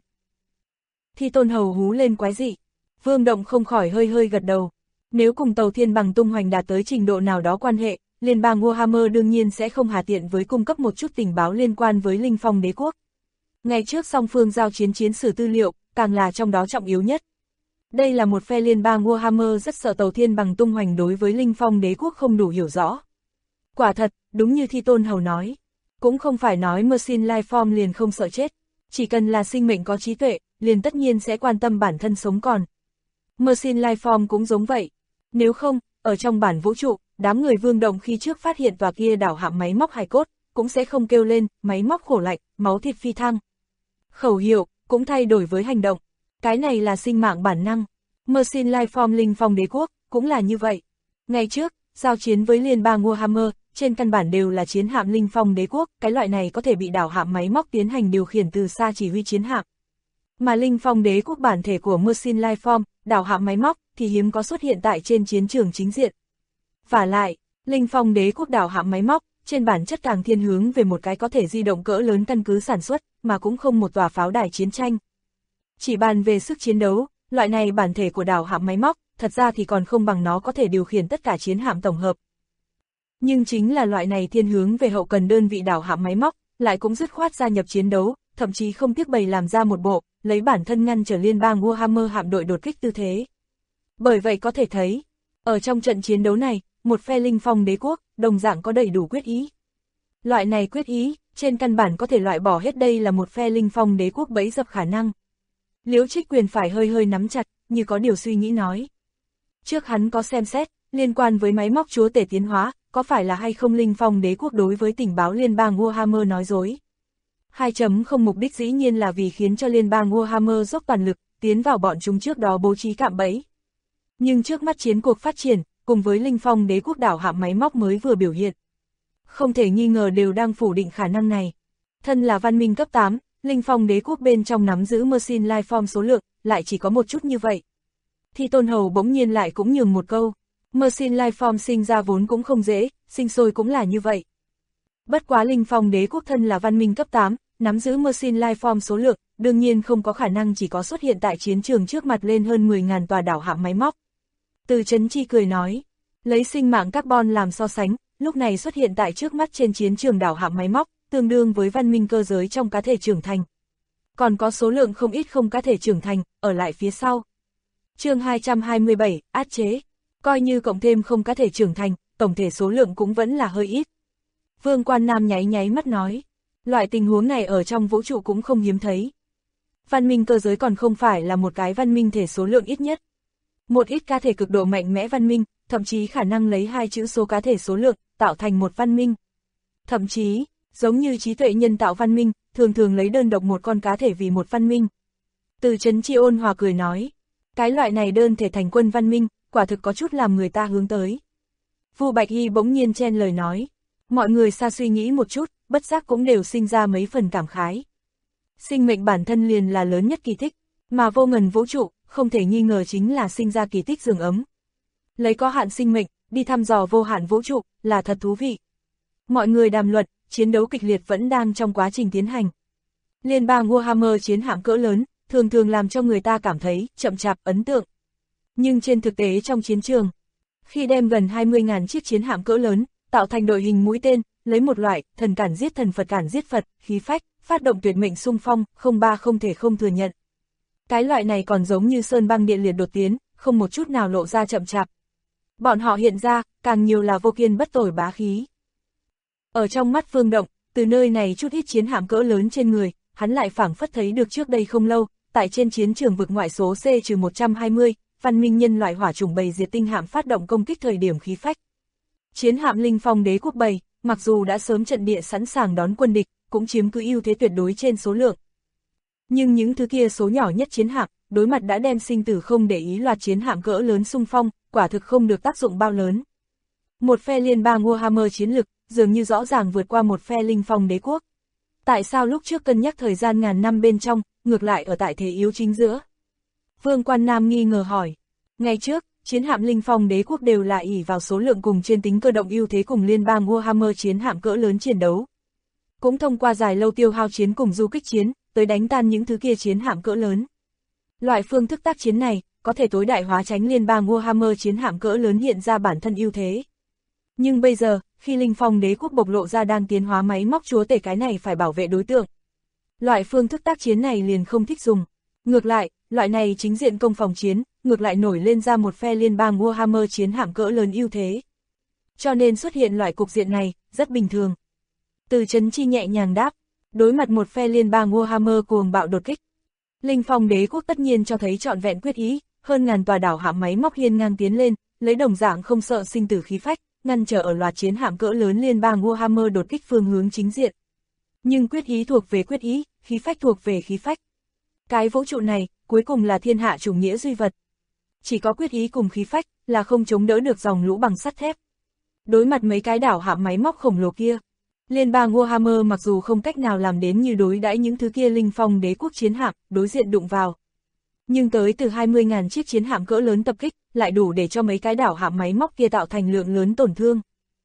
Thi Tôn Hầu hú lên quái dị. Vương Động không khỏi hơi gật đầu. Nếu cùng tàu thiên bằng tung hoành đạt tới trình độ nào đó quan hệ, liên bang Warhammer đương nhiên sẽ không hà tiện với cung cấp một chút tình báo liên quan với Linh Phong Đế quốc. Ngày trước song phương giao chiến chiến sử tư liệu, càng là trong đó trọng yếu nhất. Đây là một phe liên bang Warhammer rất sợ tàu thiên bằng tung hoành đối với Linh Phong Đế quốc không đủ hiểu rõ. Quả thật, đúng như Thi Tôn Hầu nói. Cũng không phải nói Machine Life Form liền không sợ chết. Chỉ cần là sinh mệnh có trí tuệ, liền tất nhiên sẽ quan tâm bản thân sống còn. Machine Life Form cũng giống vậy. Nếu không, ở trong bản vũ trụ, đám người Vương Động khi trước phát hiện tòa kia đảo hạm máy móc hài cốt, cũng sẽ không kêu lên, máy móc khổ lạnh, máu thịt phi thăng. Khẩu hiệu, cũng thay đổi với hành động. Cái này là sinh mạng bản năng. Machine Life Form Linh Phong Đế quốc, cũng là như vậy. Ngày trước, giao chiến với liên bang Warhammer, trên căn bản đều là chiến hạm Linh Phong Đế quốc, cái loại này có thể bị đảo hạm máy móc tiến hành điều khiển từ xa chỉ huy chiến hạm. Mà Linh Phong Đế quốc bản thể của Machine Life Form, đảo hạm máy móc, thì hiếm có xuất hiện tại trên chiến trường chính diện. Vả lại, Linh Phong Đế quốc đảo hạm máy móc, trên bản chất càng thiên hướng về một cái có thể di động cỡ lớn căn cứ sản xuất, mà cũng không một tòa pháo đài chiến tranh. Chỉ bàn về sức chiến đấu, loại này bản thể của đảo hạm máy móc, thật ra thì còn không bằng nó có thể điều khiển tất cả chiến hạm tổng hợp. Nhưng chính là loại này thiên hướng về hậu cần đơn vị đảo hạm máy móc, lại cũng dứt khoát gia nhập chiến đấu, thậm chí không tiếc bày làm ra một bộ, lấy bản thân ngăn trở liên bang Warhammer hạm đội đột kích tư thế. Bởi vậy có thể thấy, ở trong trận chiến đấu này, một phe Linh Phong Đế quốc, đồng dạng có đầy đủ quyết ý. Loại này quyết ý, trên căn bản có thể loại bỏ hết đây là một phe Linh Phong Đế quốc bẫy dập khả năng. Liễu Trích Quyền phải hơi nắm chặt, như có điều suy nghĩ nói. Trước hắn có xem xét, liên quan với máy móc chúa tể tiến hóa, có phải là hay không Linh Phong Đế quốc đối với tình báo liên bang Warhammer nói dối. 2.0 mục đích dĩ nhiên là vì khiến cho liên bang Warhammer dốc toàn lực, tiến vào bọn chúng trước đó bố trí cạm bẫy. Nhưng trước mắt chiến cuộc phát triển, cùng với Linh Phong Đế quốc đảo hạm máy móc mới vừa biểu hiện. Không thể nghi ngờ đều đang phủ định khả năng này. Thân là văn minh cấp 8, Linh Phong Đế quốc bên trong nắm giữ Machine Life Form số lượng, lại chỉ có một chút như vậy. Thi Tôn Hầu bỗng nhiên lại cũng nhường một câu. Machine Life Form sinh ra vốn cũng không dễ, sinh sôi cũng là như vậy. Bất quá Linh Phong Đế quốc thân là văn minh cấp 8, nắm giữ Machine Life Form số lượng, đương nhiên không có khả năng chỉ có xuất hiện tại chiến trường trước mặt lên hơn 10.000 tòa đảo hạm máy móc. Từ Chấn Chi cười nói, lấy sinh mạng carbon làm so sánh, lúc này xuất hiện tại trước mắt trên chiến trường đảo hạm máy móc, tương đương với văn minh cơ giới trong cá thể trưởng thành. Còn có số lượng không ít không cá thể trưởng thành, ở lại phía sau. Chương 227, áp chế. Coi như cộng thêm không cá thể trưởng thành, tổng thể số lượng cũng vẫn là hơi ít. Vương Quan Nam nháy nháy mắt nói, loại tình huống này ở trong vũ trụ cũng không hiếm thấy. Văn minh cơ giới còn không phải là một cái văn minh thể số lượng ít nhất. Một ít cá thể cực độ mạnh mẽ văn minh, thậm chí khả năng lấy 2 chữ số cá thể số lượng, tạo thành một văn minh. Thậm chí, giống như trí tuệ nhân tạo văn minh, thường thường lấy đơn độc một con cá thể vì một văn minh. Từ Trấn Chi ôn hòa cười nói, cái loại này đơn thể thành quân văn minh, quả thực có chút làm người ta hướng tới. Vu Bạch Hy bỗng nhiên chen lời nói, mọi người xa suy nghĩ một chút, bất giác cũng đều sinh ra mấy phần cảm khái. Sinh mệnh bản thân liền là lớn nhất kỳ tích, mà vô ngần vũ trụ, không thể nghi ngờ chính là sinh ra kỳ tích giường ấm. Lấy có hạn sinh mệnh, đi thăm dò vô hạn vũ trụ, là thật thú vị. Mọi người đàm luận, chiến đấu kịch liệt vẫn đang trong quá trình tiến hành. Liên bang Warhammer chiến hạm cỡ lớn, thường thường làm cho người ta cảm thấy chậm chạp ấn tượng. Nhưng trên thực tế trong chiến trường, khi đem gần 20.000 chiếc chiến hạm cỡ lớn, tạo thành đội hình mũi tên, lấy một loại thần cản giết thần Phật cản giết Phật, khí phách, phát động tuyệt mệnh xung phong, không thể không thừa nhận. Cái loại này còn giống như sơn băng điện liệt đột tiến, không một chút nào lộ ra chậm chạp. Bọn họ hiện ra, càng nhiều là vô kiên bất tồi bá khí. Ở trong mắt Vương Động, từ nơi này chút ít chiến hạm cỡ lớn trên người, hắn lại phảng phất thấy được trước đây không lâu, tại trên chiến trường vực ngoại số C-120, văn minh nhân loại hỏa chủng bầy diệt tinh hạm phát động công kích thời điểm khí phách. Chiến hạm Linh Phong Đế quốc bầy, mặc dù đã sớm trận địa sẵn sàng đón quân địch, cũng chiếm cứ ưu thế tuyệt đối trên số lượng. Nhưng những thứ kia số nhỏ nhất chiến hạm, đối mặt đã đem sinh tử không để ý loạt chiến hạm cỡ lớn xung phong, quả thực không được tác dụng bao lớn. Một phe liên bang Warhammer chiến lực, dường như rõ ràng vượt qua một phe Linh Phong Đế quốc. Tại sao lúc trước cân nhắc thời gian ngàn năm bên trong, ngược lại ở tại thế yếu chính giữa? Vương Quan Nam nghi ngờ hỏi. Ngày trước, chiến hạm Linh Phong Đế quốc đều là ỷ vào số lượng cùng trên tính cơ động ưu thế cùng liên bang Warhammer chiến hạm cỡ lớn chiến đấu. Cũng thông qua dài lâu tiêu hao chiến cùng du kích chiến, tới đánh tan những thứ kia chiến hạm cỡ lớn. Loại phương thức tác chiến này, có thể tối đại hóa tránh liên bang Warhammer chiến hạm cỡ lớn hiện ra bản thân ưu thế. Nhưng bây giờ, khi Linh Phong Đế quốc bộc lộ ra đang tiến hóa máy móc chúa tể cái này phải bảo vệ đối tượng. Loại phương thức tác chiến này liền không thích dùng. Ngược lại, loại này chính diện công phòng chiến, ngược lại nổi lên ra một phe liên bang Warhammer chiến hạm cỡ lớn ưu thế. Cho nên xuất hiện loại cục diện này, rất bình thường. Từ Trấn Chi nhẹ nhàng đáp, đối mặt một phe liên bang Warhammer cuồng bạo đột kích. Linh Phong Đế quốc tất nhiên cho thấy trọn vẹn quyết ý, hơn ngàn tòa đảo hạm máy móc hiên ngang tiến lên, lấy đồng dạng không sợ sinh tử khí phách, ngăn trở ở loạt chiến hạm cỡ lớn liên bang Warhammer đột kích phương hướng chính diện. Nhưng quyết ý thuộc về quyết ý, khí phách thuộc về khí phách. Cái vũ trụ này, cuối cùng là thiên hạ chủ nghĩa duy vật. Chỉ có quyết ý cùng khí phách, là không chống đỡ được dòng lũ bằng sắt thép. Đối mặt mấy cái đảo hạm máy móc khổng lồ kia, liên bang Warhammer mặc dù không cách nào làm đến như đối đãi những thứ kia Linh Phong Đế quốc chiến hạm, đối diện đụng vào. Nhưng tới từ 20.000 chiếc chiến hạm cỡ lớn tập kích, lại đủ để cho mấy cái đảo hạm máy móc kia tạo thành lượng lớn tổn thương.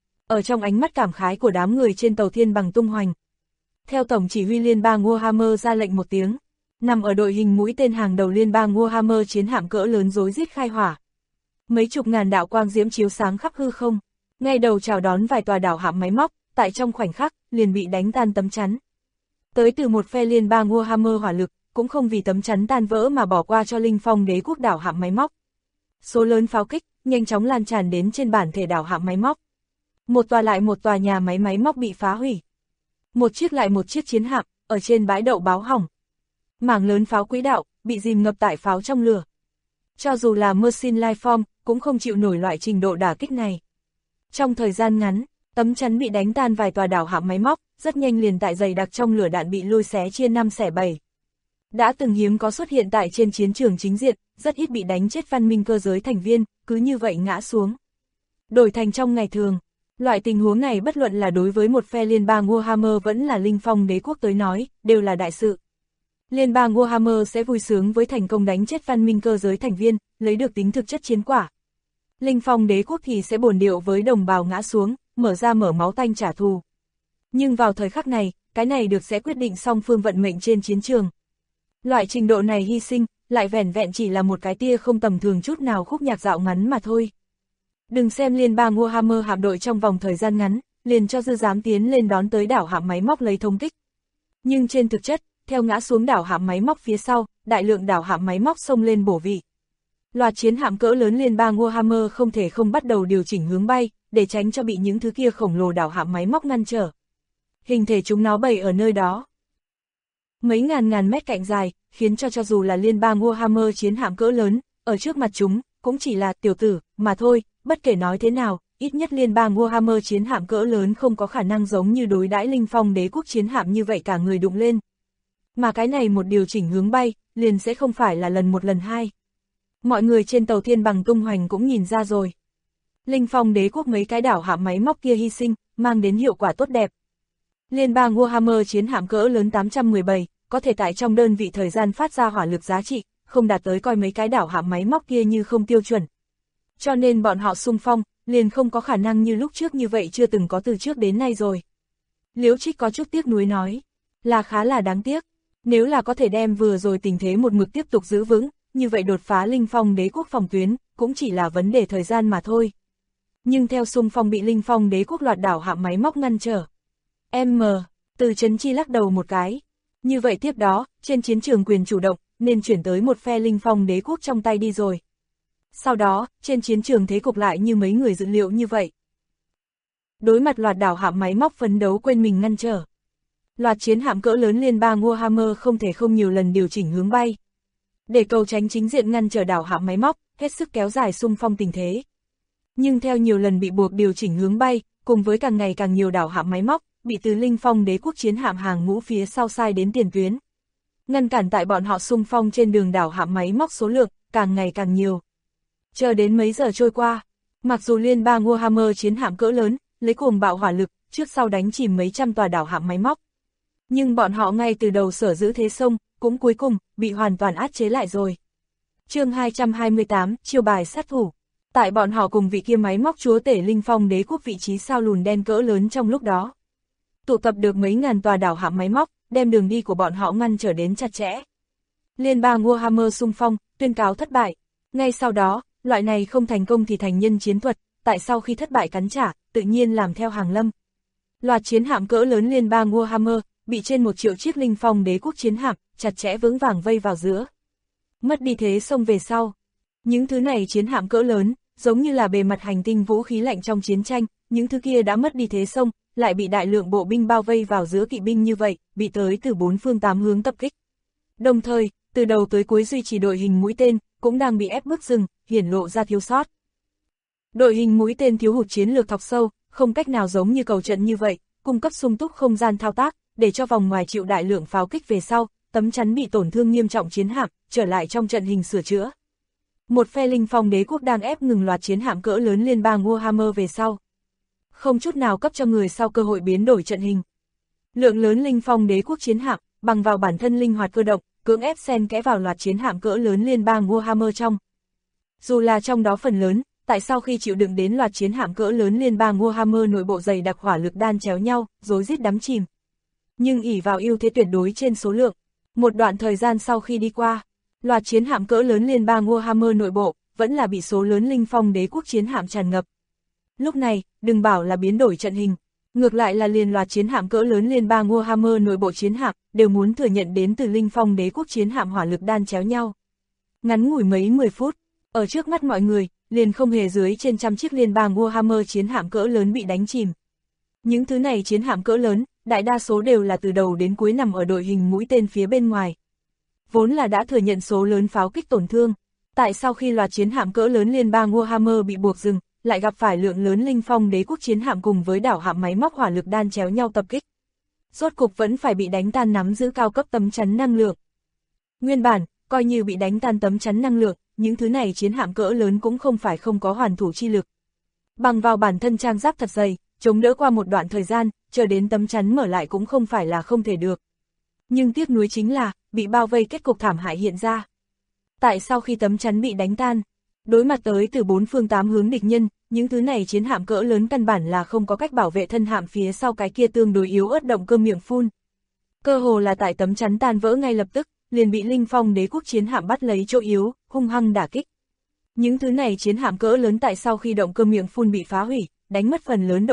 Ở trong ánh mắt cảm khái của đám người trên tàu thiên bằng tung hoành. Theo tổng chỉ huy liên bang Warhammer ra lệnh một tiếng, nằm ở đội hình mũi tên hàng đầu liên bang Warhammer chiến hạm cỡ lớn rối rít khai hỏa. Mấy chục ngàn đạo quang diễm chiếu sáng khắp hư không, ngay đầu chào đón vài tòa đảo hạm máy móc, tại trong khoảnh khắc, liền bị đánh tan tấm chắn. Tới từ một phe liên bang Warhammer hỏa lực, cũng không vì tấm chắn tan vỡ mà bỏ qua cho Linh Phong Đế quốc đảo hạm máy móc. Số lớn pháo kích, nhanh chóng lan tràn đến trên bản thể đảo hạm máy móc. Một tòa lại một tòa nhà máy móc bị phá hủy. Một chiếc lại một chiếc chiến hạm, ở trên bãi đậu báo hỏng. Mảng lớn pháo quỹ đạo, bị dìm ngập tại pháo trong lửa. Cho dù là Mercin Lifeform, cũng không chịu nổi loại trình độ đả kích này. Trong thời gian ngắn, tấm chắn bị đánh tan vài tòa đảo hạm máy móc, rất nhanh liền tại dày đặc trong lửa đạn bị lôi xé chia 5 xẻ 7. Đã từng hiếm có xuất hiện tại trên chiến trường chính diện, rất ít bị đánh chết văn minh cơ giới thành viên, cứ như vậy ngã xuống. Đổi thành trong ngày thường, loại tình huống này bất luận là đối với một phe liên bang Warhammer vẫn là Linh Phong Đế quốc tới nói, đều là đại sự. Liên bang Warhammer sẽ vui sướng với thành công đánh chết văn minh cơ giới thành viên, lấy được tính thực chất chiến quả. Linh Phong Đế quốc thì sẽ bồn điệu với đồng bào ngã xuống, mở máu tanh trả thù. Nhưng vào thời khắc này, cái này được sẽ quyết định song phương vận mệnh trên chiến trường. Loại trình độ này hy sinh, lại vẻn vẹn chỉ là một cái tia không tầm thường chút nào khúc nhạc dạo ngắn mà thôi. Đừng xem liên bang Warhammer hạm đội trong vòng thời gian ngắn, liền cho dư dám tiến lên đón tới đảo hạm máy móc lấy thống kích. Nhưng trên thực chất, theo ngã xuống đảo hạm máy móc phía sau, đại lượng đảo hạm máy móc xông lên bổ vị. Loạt chiến hạm cỡ lớn liên bang Warhammer không thể không bắt đầu điều chỉnh hướng bay, để tránh cho bị những thứ kia khổng lồ đảo hạm máy móc ngăn trở. Hình thể chúng nó bày ở nơi đó mấy ngàn mét cạnh dài, khiến cho dù là liên bang Warhammer chiến hạm cỡ lớn, ở trước mặt chúng, cũng chỉ là tiểu tử, mà thôi. Bất kể nói thế nào, ít nhất liên bang Warhammer chiến hạm cỡ lớn không có khả năng giống như đối đãi Linh Phong đế quốc chiến hạm như vậy cả người đụng lên. Mà cái này một điều chỉnh hướng bay, liền sẽ không phải là lần một lần hai. Mọi người trên tàu thiên bằng tung hoành cũng nhìn ra rồi. Linh Phong đế quốc mấy cái đảo hạm máy móc kia hy sinh, mang đến hiệu quả tốt đẹp. Liên bang Warhammer chiến hạm cỡ lớn 817, có thể tại trong đơn vị thời gian phát ra hỏa lực giá trị, không đạt tới coi mấy cái đảo hạm máy móc kia như không tiêu chuẩn. Cho nên bọn họ xung phong, liền không có khả năng như lúc trước như vậy chưa từng có từ trước đến nay rồi. Liễu Trích có chút tiếc nuối nói, là khá là đáng tiếc, nếu là có thể đem vừa rồi tình thế một mực tiếp tục giữ vững, như vậy đột phá Linh Phong đế quốc phòng tuyến, cũng chỉ là vấn đề thời gian mà thôi. Nhưng theo xung phong bị Linh Phong đế quốc loạt đảo hạm máy móc ngăn trở. Từ Trấn Chi lắc đầu một cái. Như vậy tiếp đó, trên chiến trường quyền chủ động, nên chuyển tới một phe Linh Phong đế quốc trong tay đi rồi. Sau đó, trên chiến trường thế cục lại như mấy người dự liệu như vậy. Đối mặt loạt đảo hạm máy móc phấn đấu quên mình ngăn trở. Loạt chiến hạm cỡ lớn liên bang Warhammer không thể không nhiều lần điều chỉnh hướng bay. Để cầu tránh chính diện ngăn trở đảo hạm máy móc, hết sức kéo dài xung phong tình thế. Nhưng theo nhiều lần bị buộc điều chỉnh hướng bay, cùng với càng ngày càng nhiều đảo hạm máy móc, bị từ Linh Phong đế quốc chiến hạm hàng ngũ phía sau sai đến tiền tuyến. Ngăn cản tại bọn họ xung phong trên đường đảo hạm máy móc số lượng, càng ngày càng nhiều. Chờ đến mấy giờ trôi qua, mặc dù liên bang Warhammer chiến hạm cỡ lớn, lấy cuồng bạo hỏa lực, trước sau đánh chìm mấy trăm tòa đảo hạm máy móc. Nhưng bọn họ ngay từ đầu sở giữ thế sông, cũng cuối cùng, bị hoàn toàn áp chế lại rồi. Chương 228, chiêu bài sát thủ. Tại bọn họ cùng vị kia máy móc chúa tể Linh Phong đế quốc vị trí sao lùn đen cỡ lớn trong lúc đó. Tụ tập được mấy ngàn tòa đảo hạm máy móc, đem đường đi của bọn họ ngăn trở đến chặt chẽ. Liên bang Warhammer xung phong, tuyên cáo thất bại. Ngay sau đó, loại này không thành công thì thành nhân chiến thuật, tại sau khi thất bại cắn trả, tự nhiên làm theo hàng lâm. Loạt chiến hạm cỡ lớn liên bang Warhammer, bị trên 1 triệu chiếc Linh Phong đế quốc chiến hạm, chặt chẽ vững vàng vây vào giữa. Mất đi thế xông về sau. Những thứ này chiến hạm cỡ lớn, giống như là bề mặt hành tinh vũ khí lạnh trong chiến tranh, những thứ kia đã mất đi thế xông, lại bị đại lượng bộ binh bao vây vào giữa kỵ binh như vậy, bị tới từ 4 phương 8 hướng tập kích. Đồng thời, từ đầu tới cuối duy trì đội hình mũi tên, cũng đang bị ép bước dừng, hiển lộ ra thiếu sót. Đội hình mũi tên thiếu hụt chiến lược thọc sâu, không cách nào giống như cầu trận như vậy, cung cấp sung túc không gian thao tác, để cho vòng ngoài chịu đại lượng pháo kích về sau, tấm chắn bị tổn thương nghiêm trọng chiến hạm, trở lại trong trận hình sửa chữa. Một phe Linh Phong đế quốc đang ép ngừng loạt chiến hạm cỡ lớn liên bang Warhammer về sau. Không chút nào cấp cho người sau cơ hội biến đổi trận hình. Lượng lớn Linh Phong đế quốc chiến hạm, bằng vào bản thân linh hoạt cơ động, cưỡng ép xen kẽ vào loạt chiến hạm cỡ lớn liên bang Warhammer trong. Dù là trong đó phần lớn, tại sau khi chịu đựng đến loạt chiến hạm cỡ lớn liên bang Warhammer nội bộ dày đặc hỏa lực đan chéo nhau, rối rít đắm chìm. Nhưng ỷ vào ưu thế tuyệt đối trên số lượng, một đoạn thời gian sau khi đi qua, loạt chiến hạm cỡ lớn liên bang Warhammer nội bộ, vẫn là bị số lớn Linh Phong đế quốc chiến hạm tràn ngập. Lúc này, đừng bảo là biến đổi trận hình, ngược lại là liền loạt chiến hạm cỡ lớn liên bang Warhammer nội bộ chiến hạm, đều muốn thừa nhận đến từ Linh Phong đế quốc chiến hạm hỏa lực đan chéo nhau. Ngắn ngủi mấy 10 phút, ở trước mắt mọi người, liền không hề dưới trên trăm chiếc liên bang Warhammer chiến hạm cỡ lớn bị đánh chìm. Những thứ này chiến hạm cỡ lớn, đại đa số đều là từ đầu đến cuối nằm ở đội hình mũi tên phía bên ngoài. Vốn là đã thừa nhận số lớn pháo kích tổn thương, tại sau khi loạt chiến hạm cỡ lớn liên bang Warhammer bị buộc dừng, lại gặp phải lượng lớn Linh Phong đế quốc chiến hạm cùng với đảo hạm máy móc hỏa lực đan chéo nhau tập kích. Rốt cục vẫn phải bị đánh tan nắm giữ cao cấp tấm chắn năng lượng. Nguyên bản, coi như bị đánh tan tấm chắn năng lượng, những thứ này chiến hạm cỡ lớn cũng không phải không có hoàn thủ chi lực. Bằng vào bản thân trang giáp thật dày, chống đỡ qua một đoạn thời gian, chờ đến tấm chắn mở lại cũng không phải là không thể được. Nhưng tiếc nuối chính là, bị bao vây kết cục thảm hại hiện ra. Tại sau khi tấm chắn bị đánh tan, đối mặt tới từ 4 phương 8 hướng địch nhân, những thứ này chiến hạm cỡ lớn căn bản là không có cách bảo vệ thân hạm phía sau cái kia tương đối yếu ớt động cơ miệng phun. Cơ hồ là tại tấm chắn tan vỡ ngay lập tức, liền bị Linh Phong đế quốc chiến hạm bắt lấy chỗ yếu, hung hăng đả kích. Những thứ này chiến hạm cỡ lớn tại sau khi động cơ miệng phun bị phá hủy, đánh mất phần lớn động lực,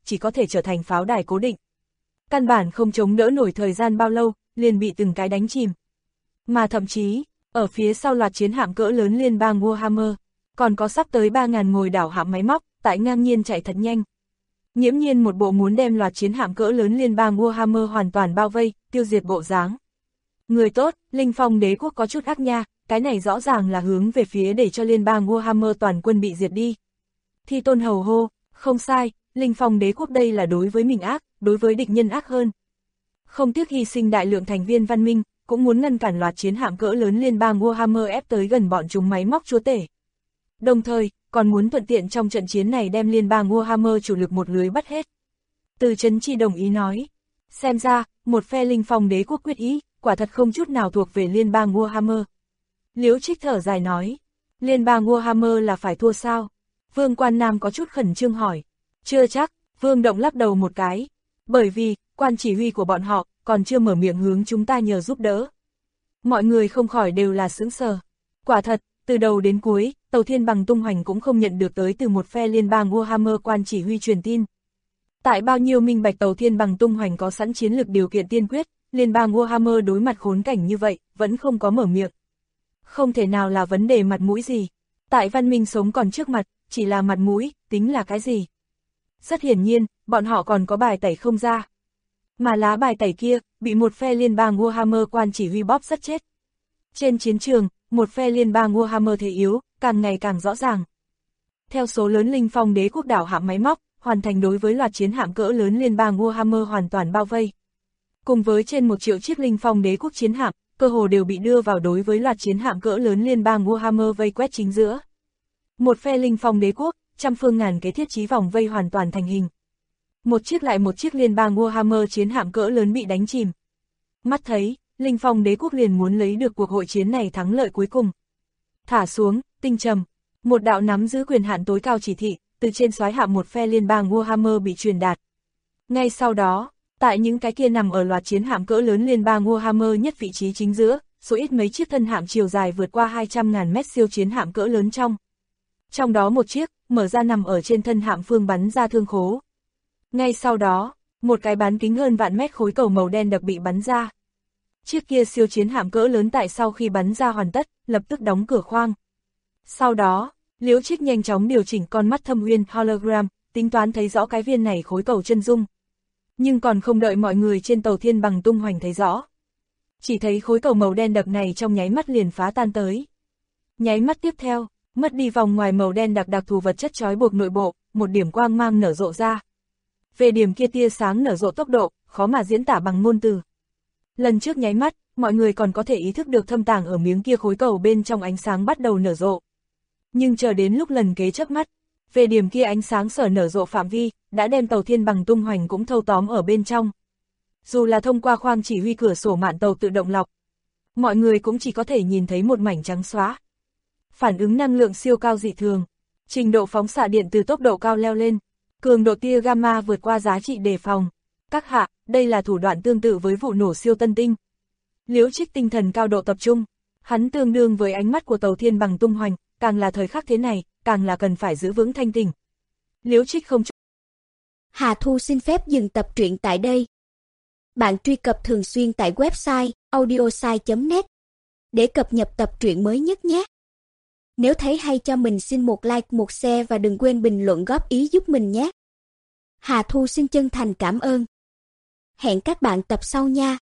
chỉ có thể trở thành pháo đài cố định. Căn bản không chống đỡ nổi thời gian bao lâu, liền bị từng cái đánh chìm. Mà thậm chí, ở phía sau loạt chiến hạm cỡ lớn liên bang Warhammer, còn có sắp tới 3.000 ngồi đảo hạm máy móc, tại ngang nhiên chạy thật nhanh. Nghiễm nhiên một bộ muốn đem loạt chiến hạm cỡ lớn liên bang Warhammer hoàn toàn bao vây, tiêu diệt bộ dáng. Người tốt, Linh Phong đế quốc có chút ác nha, cái này rõ ràng là hướng về phía để cho liên bang Warhammer toàn quân bị diệt đi. Thi Tôn hầu hô, không sai, Linh Phong đế quốc đây là đối với mình ác, đối với địch nhân ác hơn. Không tiếc hy sinh đại lượng thành viên văn minh, cũng muốn ngăn cản loạt chiến hạm cỡ lớn liên bang Warhammer ép tới gần bọn chúng máy móc chúa tể. Đồng thời, còn muốn thuận tiện trong trận chiến này đem liên bang Warhammer chủ lực một lưới bắt hết. Từ Trấn Chi đồng ý nói, xem ra, một phe Linh Phong đế quốc quyết ý, quả thật không chút nào thuộc về liên bang Warhammer. Liễu Trích thở dài nói, liên bang Warhammer là phải thua sao? Vương Quan Nam có chút khẩn trương hỏi, chưa chắc, Vương Động lắc đầu một cái, bởi vì, quan chỉ huy của bọn họ, còn chưa mở miệng hướng chúng ta nhờ giúp đỡ. Mọi người không khỏi đều là sững sờ. Quả thật, từ đầu đến cuối, Tàu Thiên Bằng tung hoành cũng không nhận được tới từ một phe liên bang Warhammer quan chỉ huy truyền tin. Tại bao nhiêu minh bạch Tàu Thiên Bằng tung hoành có sẵn chiến lược điều kiện tiên quyết, liên bang Warhammer đối mặt khốn cảnh như vậy, vẫn không có mở miệng. Không thể nào là vấn đề mặt mũi gì. Tại văn minh sống còn trước mặt, chỉ là mặt mũi, tính là cái gì? Rất hiển nhiên, bọn họ còn có bài tẩy không ra. Mà lá bài tẩy kia, bị một phe liên bang Warhammer quan chỉ huy bóp rất chết. Trên chiến trường, một phe liên bang Warhammer thế yếu, càng ngày càng rõ ràng. Theo số lớn Linh Phong đế quốc đảo hạm máy móc, hoàn thành đối với loạt chiến hạm cỡ lớn liên bang Warhammer hoàn toàn bao vây. Cùng với trên 1 triệu chiếc Linh Phong đế quốc chiến hạm, cơ hồ đều bị đưa vào đối với loạt chiến hạm cỡ lớn liên bang Warhammer vây quét chính giữa. Một phe Linh Phong đế quốc, trăm phương ngàn kế thiết trí vòng vây hoàn toàn thành hình. Một chiếc lại một chiếc liên bang Warhammer chiến hạm cỡ lớn bị đánh chìm. Mắt thấy, Linh Phong đế quốc liền muốn lấy được cuộc hội chiến này thắng lợi cuối cùng. Thả xuống, tinh trầm, một đạo nắm giữ quyền hạn tối cao chỉ thị, từ trên soái hạm một phe liên bang Warhammer bị truyền đạt. Ngay sau đó, tại những cái kia nằm ở loạt chiến hạm cỡ lớn liên bang Warhammer nhất vị trí chính giữa, số ít mấy chiếc thân hạm chiều dài vượt qua 200.000 mét siêu chiến hạm cỡ lớn trong đó một chiếc, mở ra nằm ở trên thân hạm phương bắn ra thương khố. Ngay sau đó, một cái bán kính hơn vạn mét khối cầu màu đen đặc bị bắn ra. Chiếc kia siêu chiến hạm cỡ lớn tại sau khi bắn ra hoàn tất, lập tức đóng cửa khoang. Sau đó, Liễu Trích nhanh chóng điều chỉnh con mắt thâm uyên hologram, tính toán thấy rõ cái viên này khối cầu chân dung. Nhưng còn không đợi mọi người trên Tàu Thiên Bằng tung hoành thấy rõ. Chỉ thấy khối cầu màu đen đặc này trong nháy mắt liền phá tan tới. Nháy mắt tiếp theo, mất đi vòng ngoài màu đen đặc thù vật chất trói buộc nội bộ, một điểm quang mang nở rộ ra. Về điểm kia tia sáng nở rộ tốc độ, khó mà diễn tả bằng ngôn từ. Lần trước nháy mắt, mọi người còn có thể ý thức được thâm tàng ở miếng kia khối cầu bên trong ánh sáng bắt đầu nở rộ. Nhưng chờ đến lúc lần kế chớp mắt, về điểm kia ánh sáng sở nở rộ phạm vi, đã đem Tàu Thiên Bằng tung hoành cũng thâu tóm ở bên trong. Dù là thông qua khoang chỉ huy cửa sổ mạn tàu tự động lọc, mọi người cũng chỉ có thể nhìn thấy một mảnh trắng xóa. Phản ứng năng lượng siêu cao dị thường, trình độ phóng xạ điện từ tốc độ cao leo lên, cường độ tia gamma vượt qua giá trị đề phòng. Các hạ, đây là thủ đoạn tương tự với vụ nổ siêu tân tinh. Liễu Trích tinh thần cao độ tập trung, hắn tương đương với ánh mắt của Tàu Thiên Bằng tung hoành, càng là thời khắc thế này, càng là cần phải giữ vững thanh tỉnh. Liễu Trích không. Hà Thu xin phép dừng tập truyện tại đây. Bạn truy cập thường xuyên tại website audiosai.net để cập nhật tập truyện mới nhất nhé. Nếu thấy hay cho mình xin một like, một share và đừng quên bình luận góp ý giúp mình nhé. Hà Thu xin chân thành cảm ơn. Hẹn các bạn tập sau nha.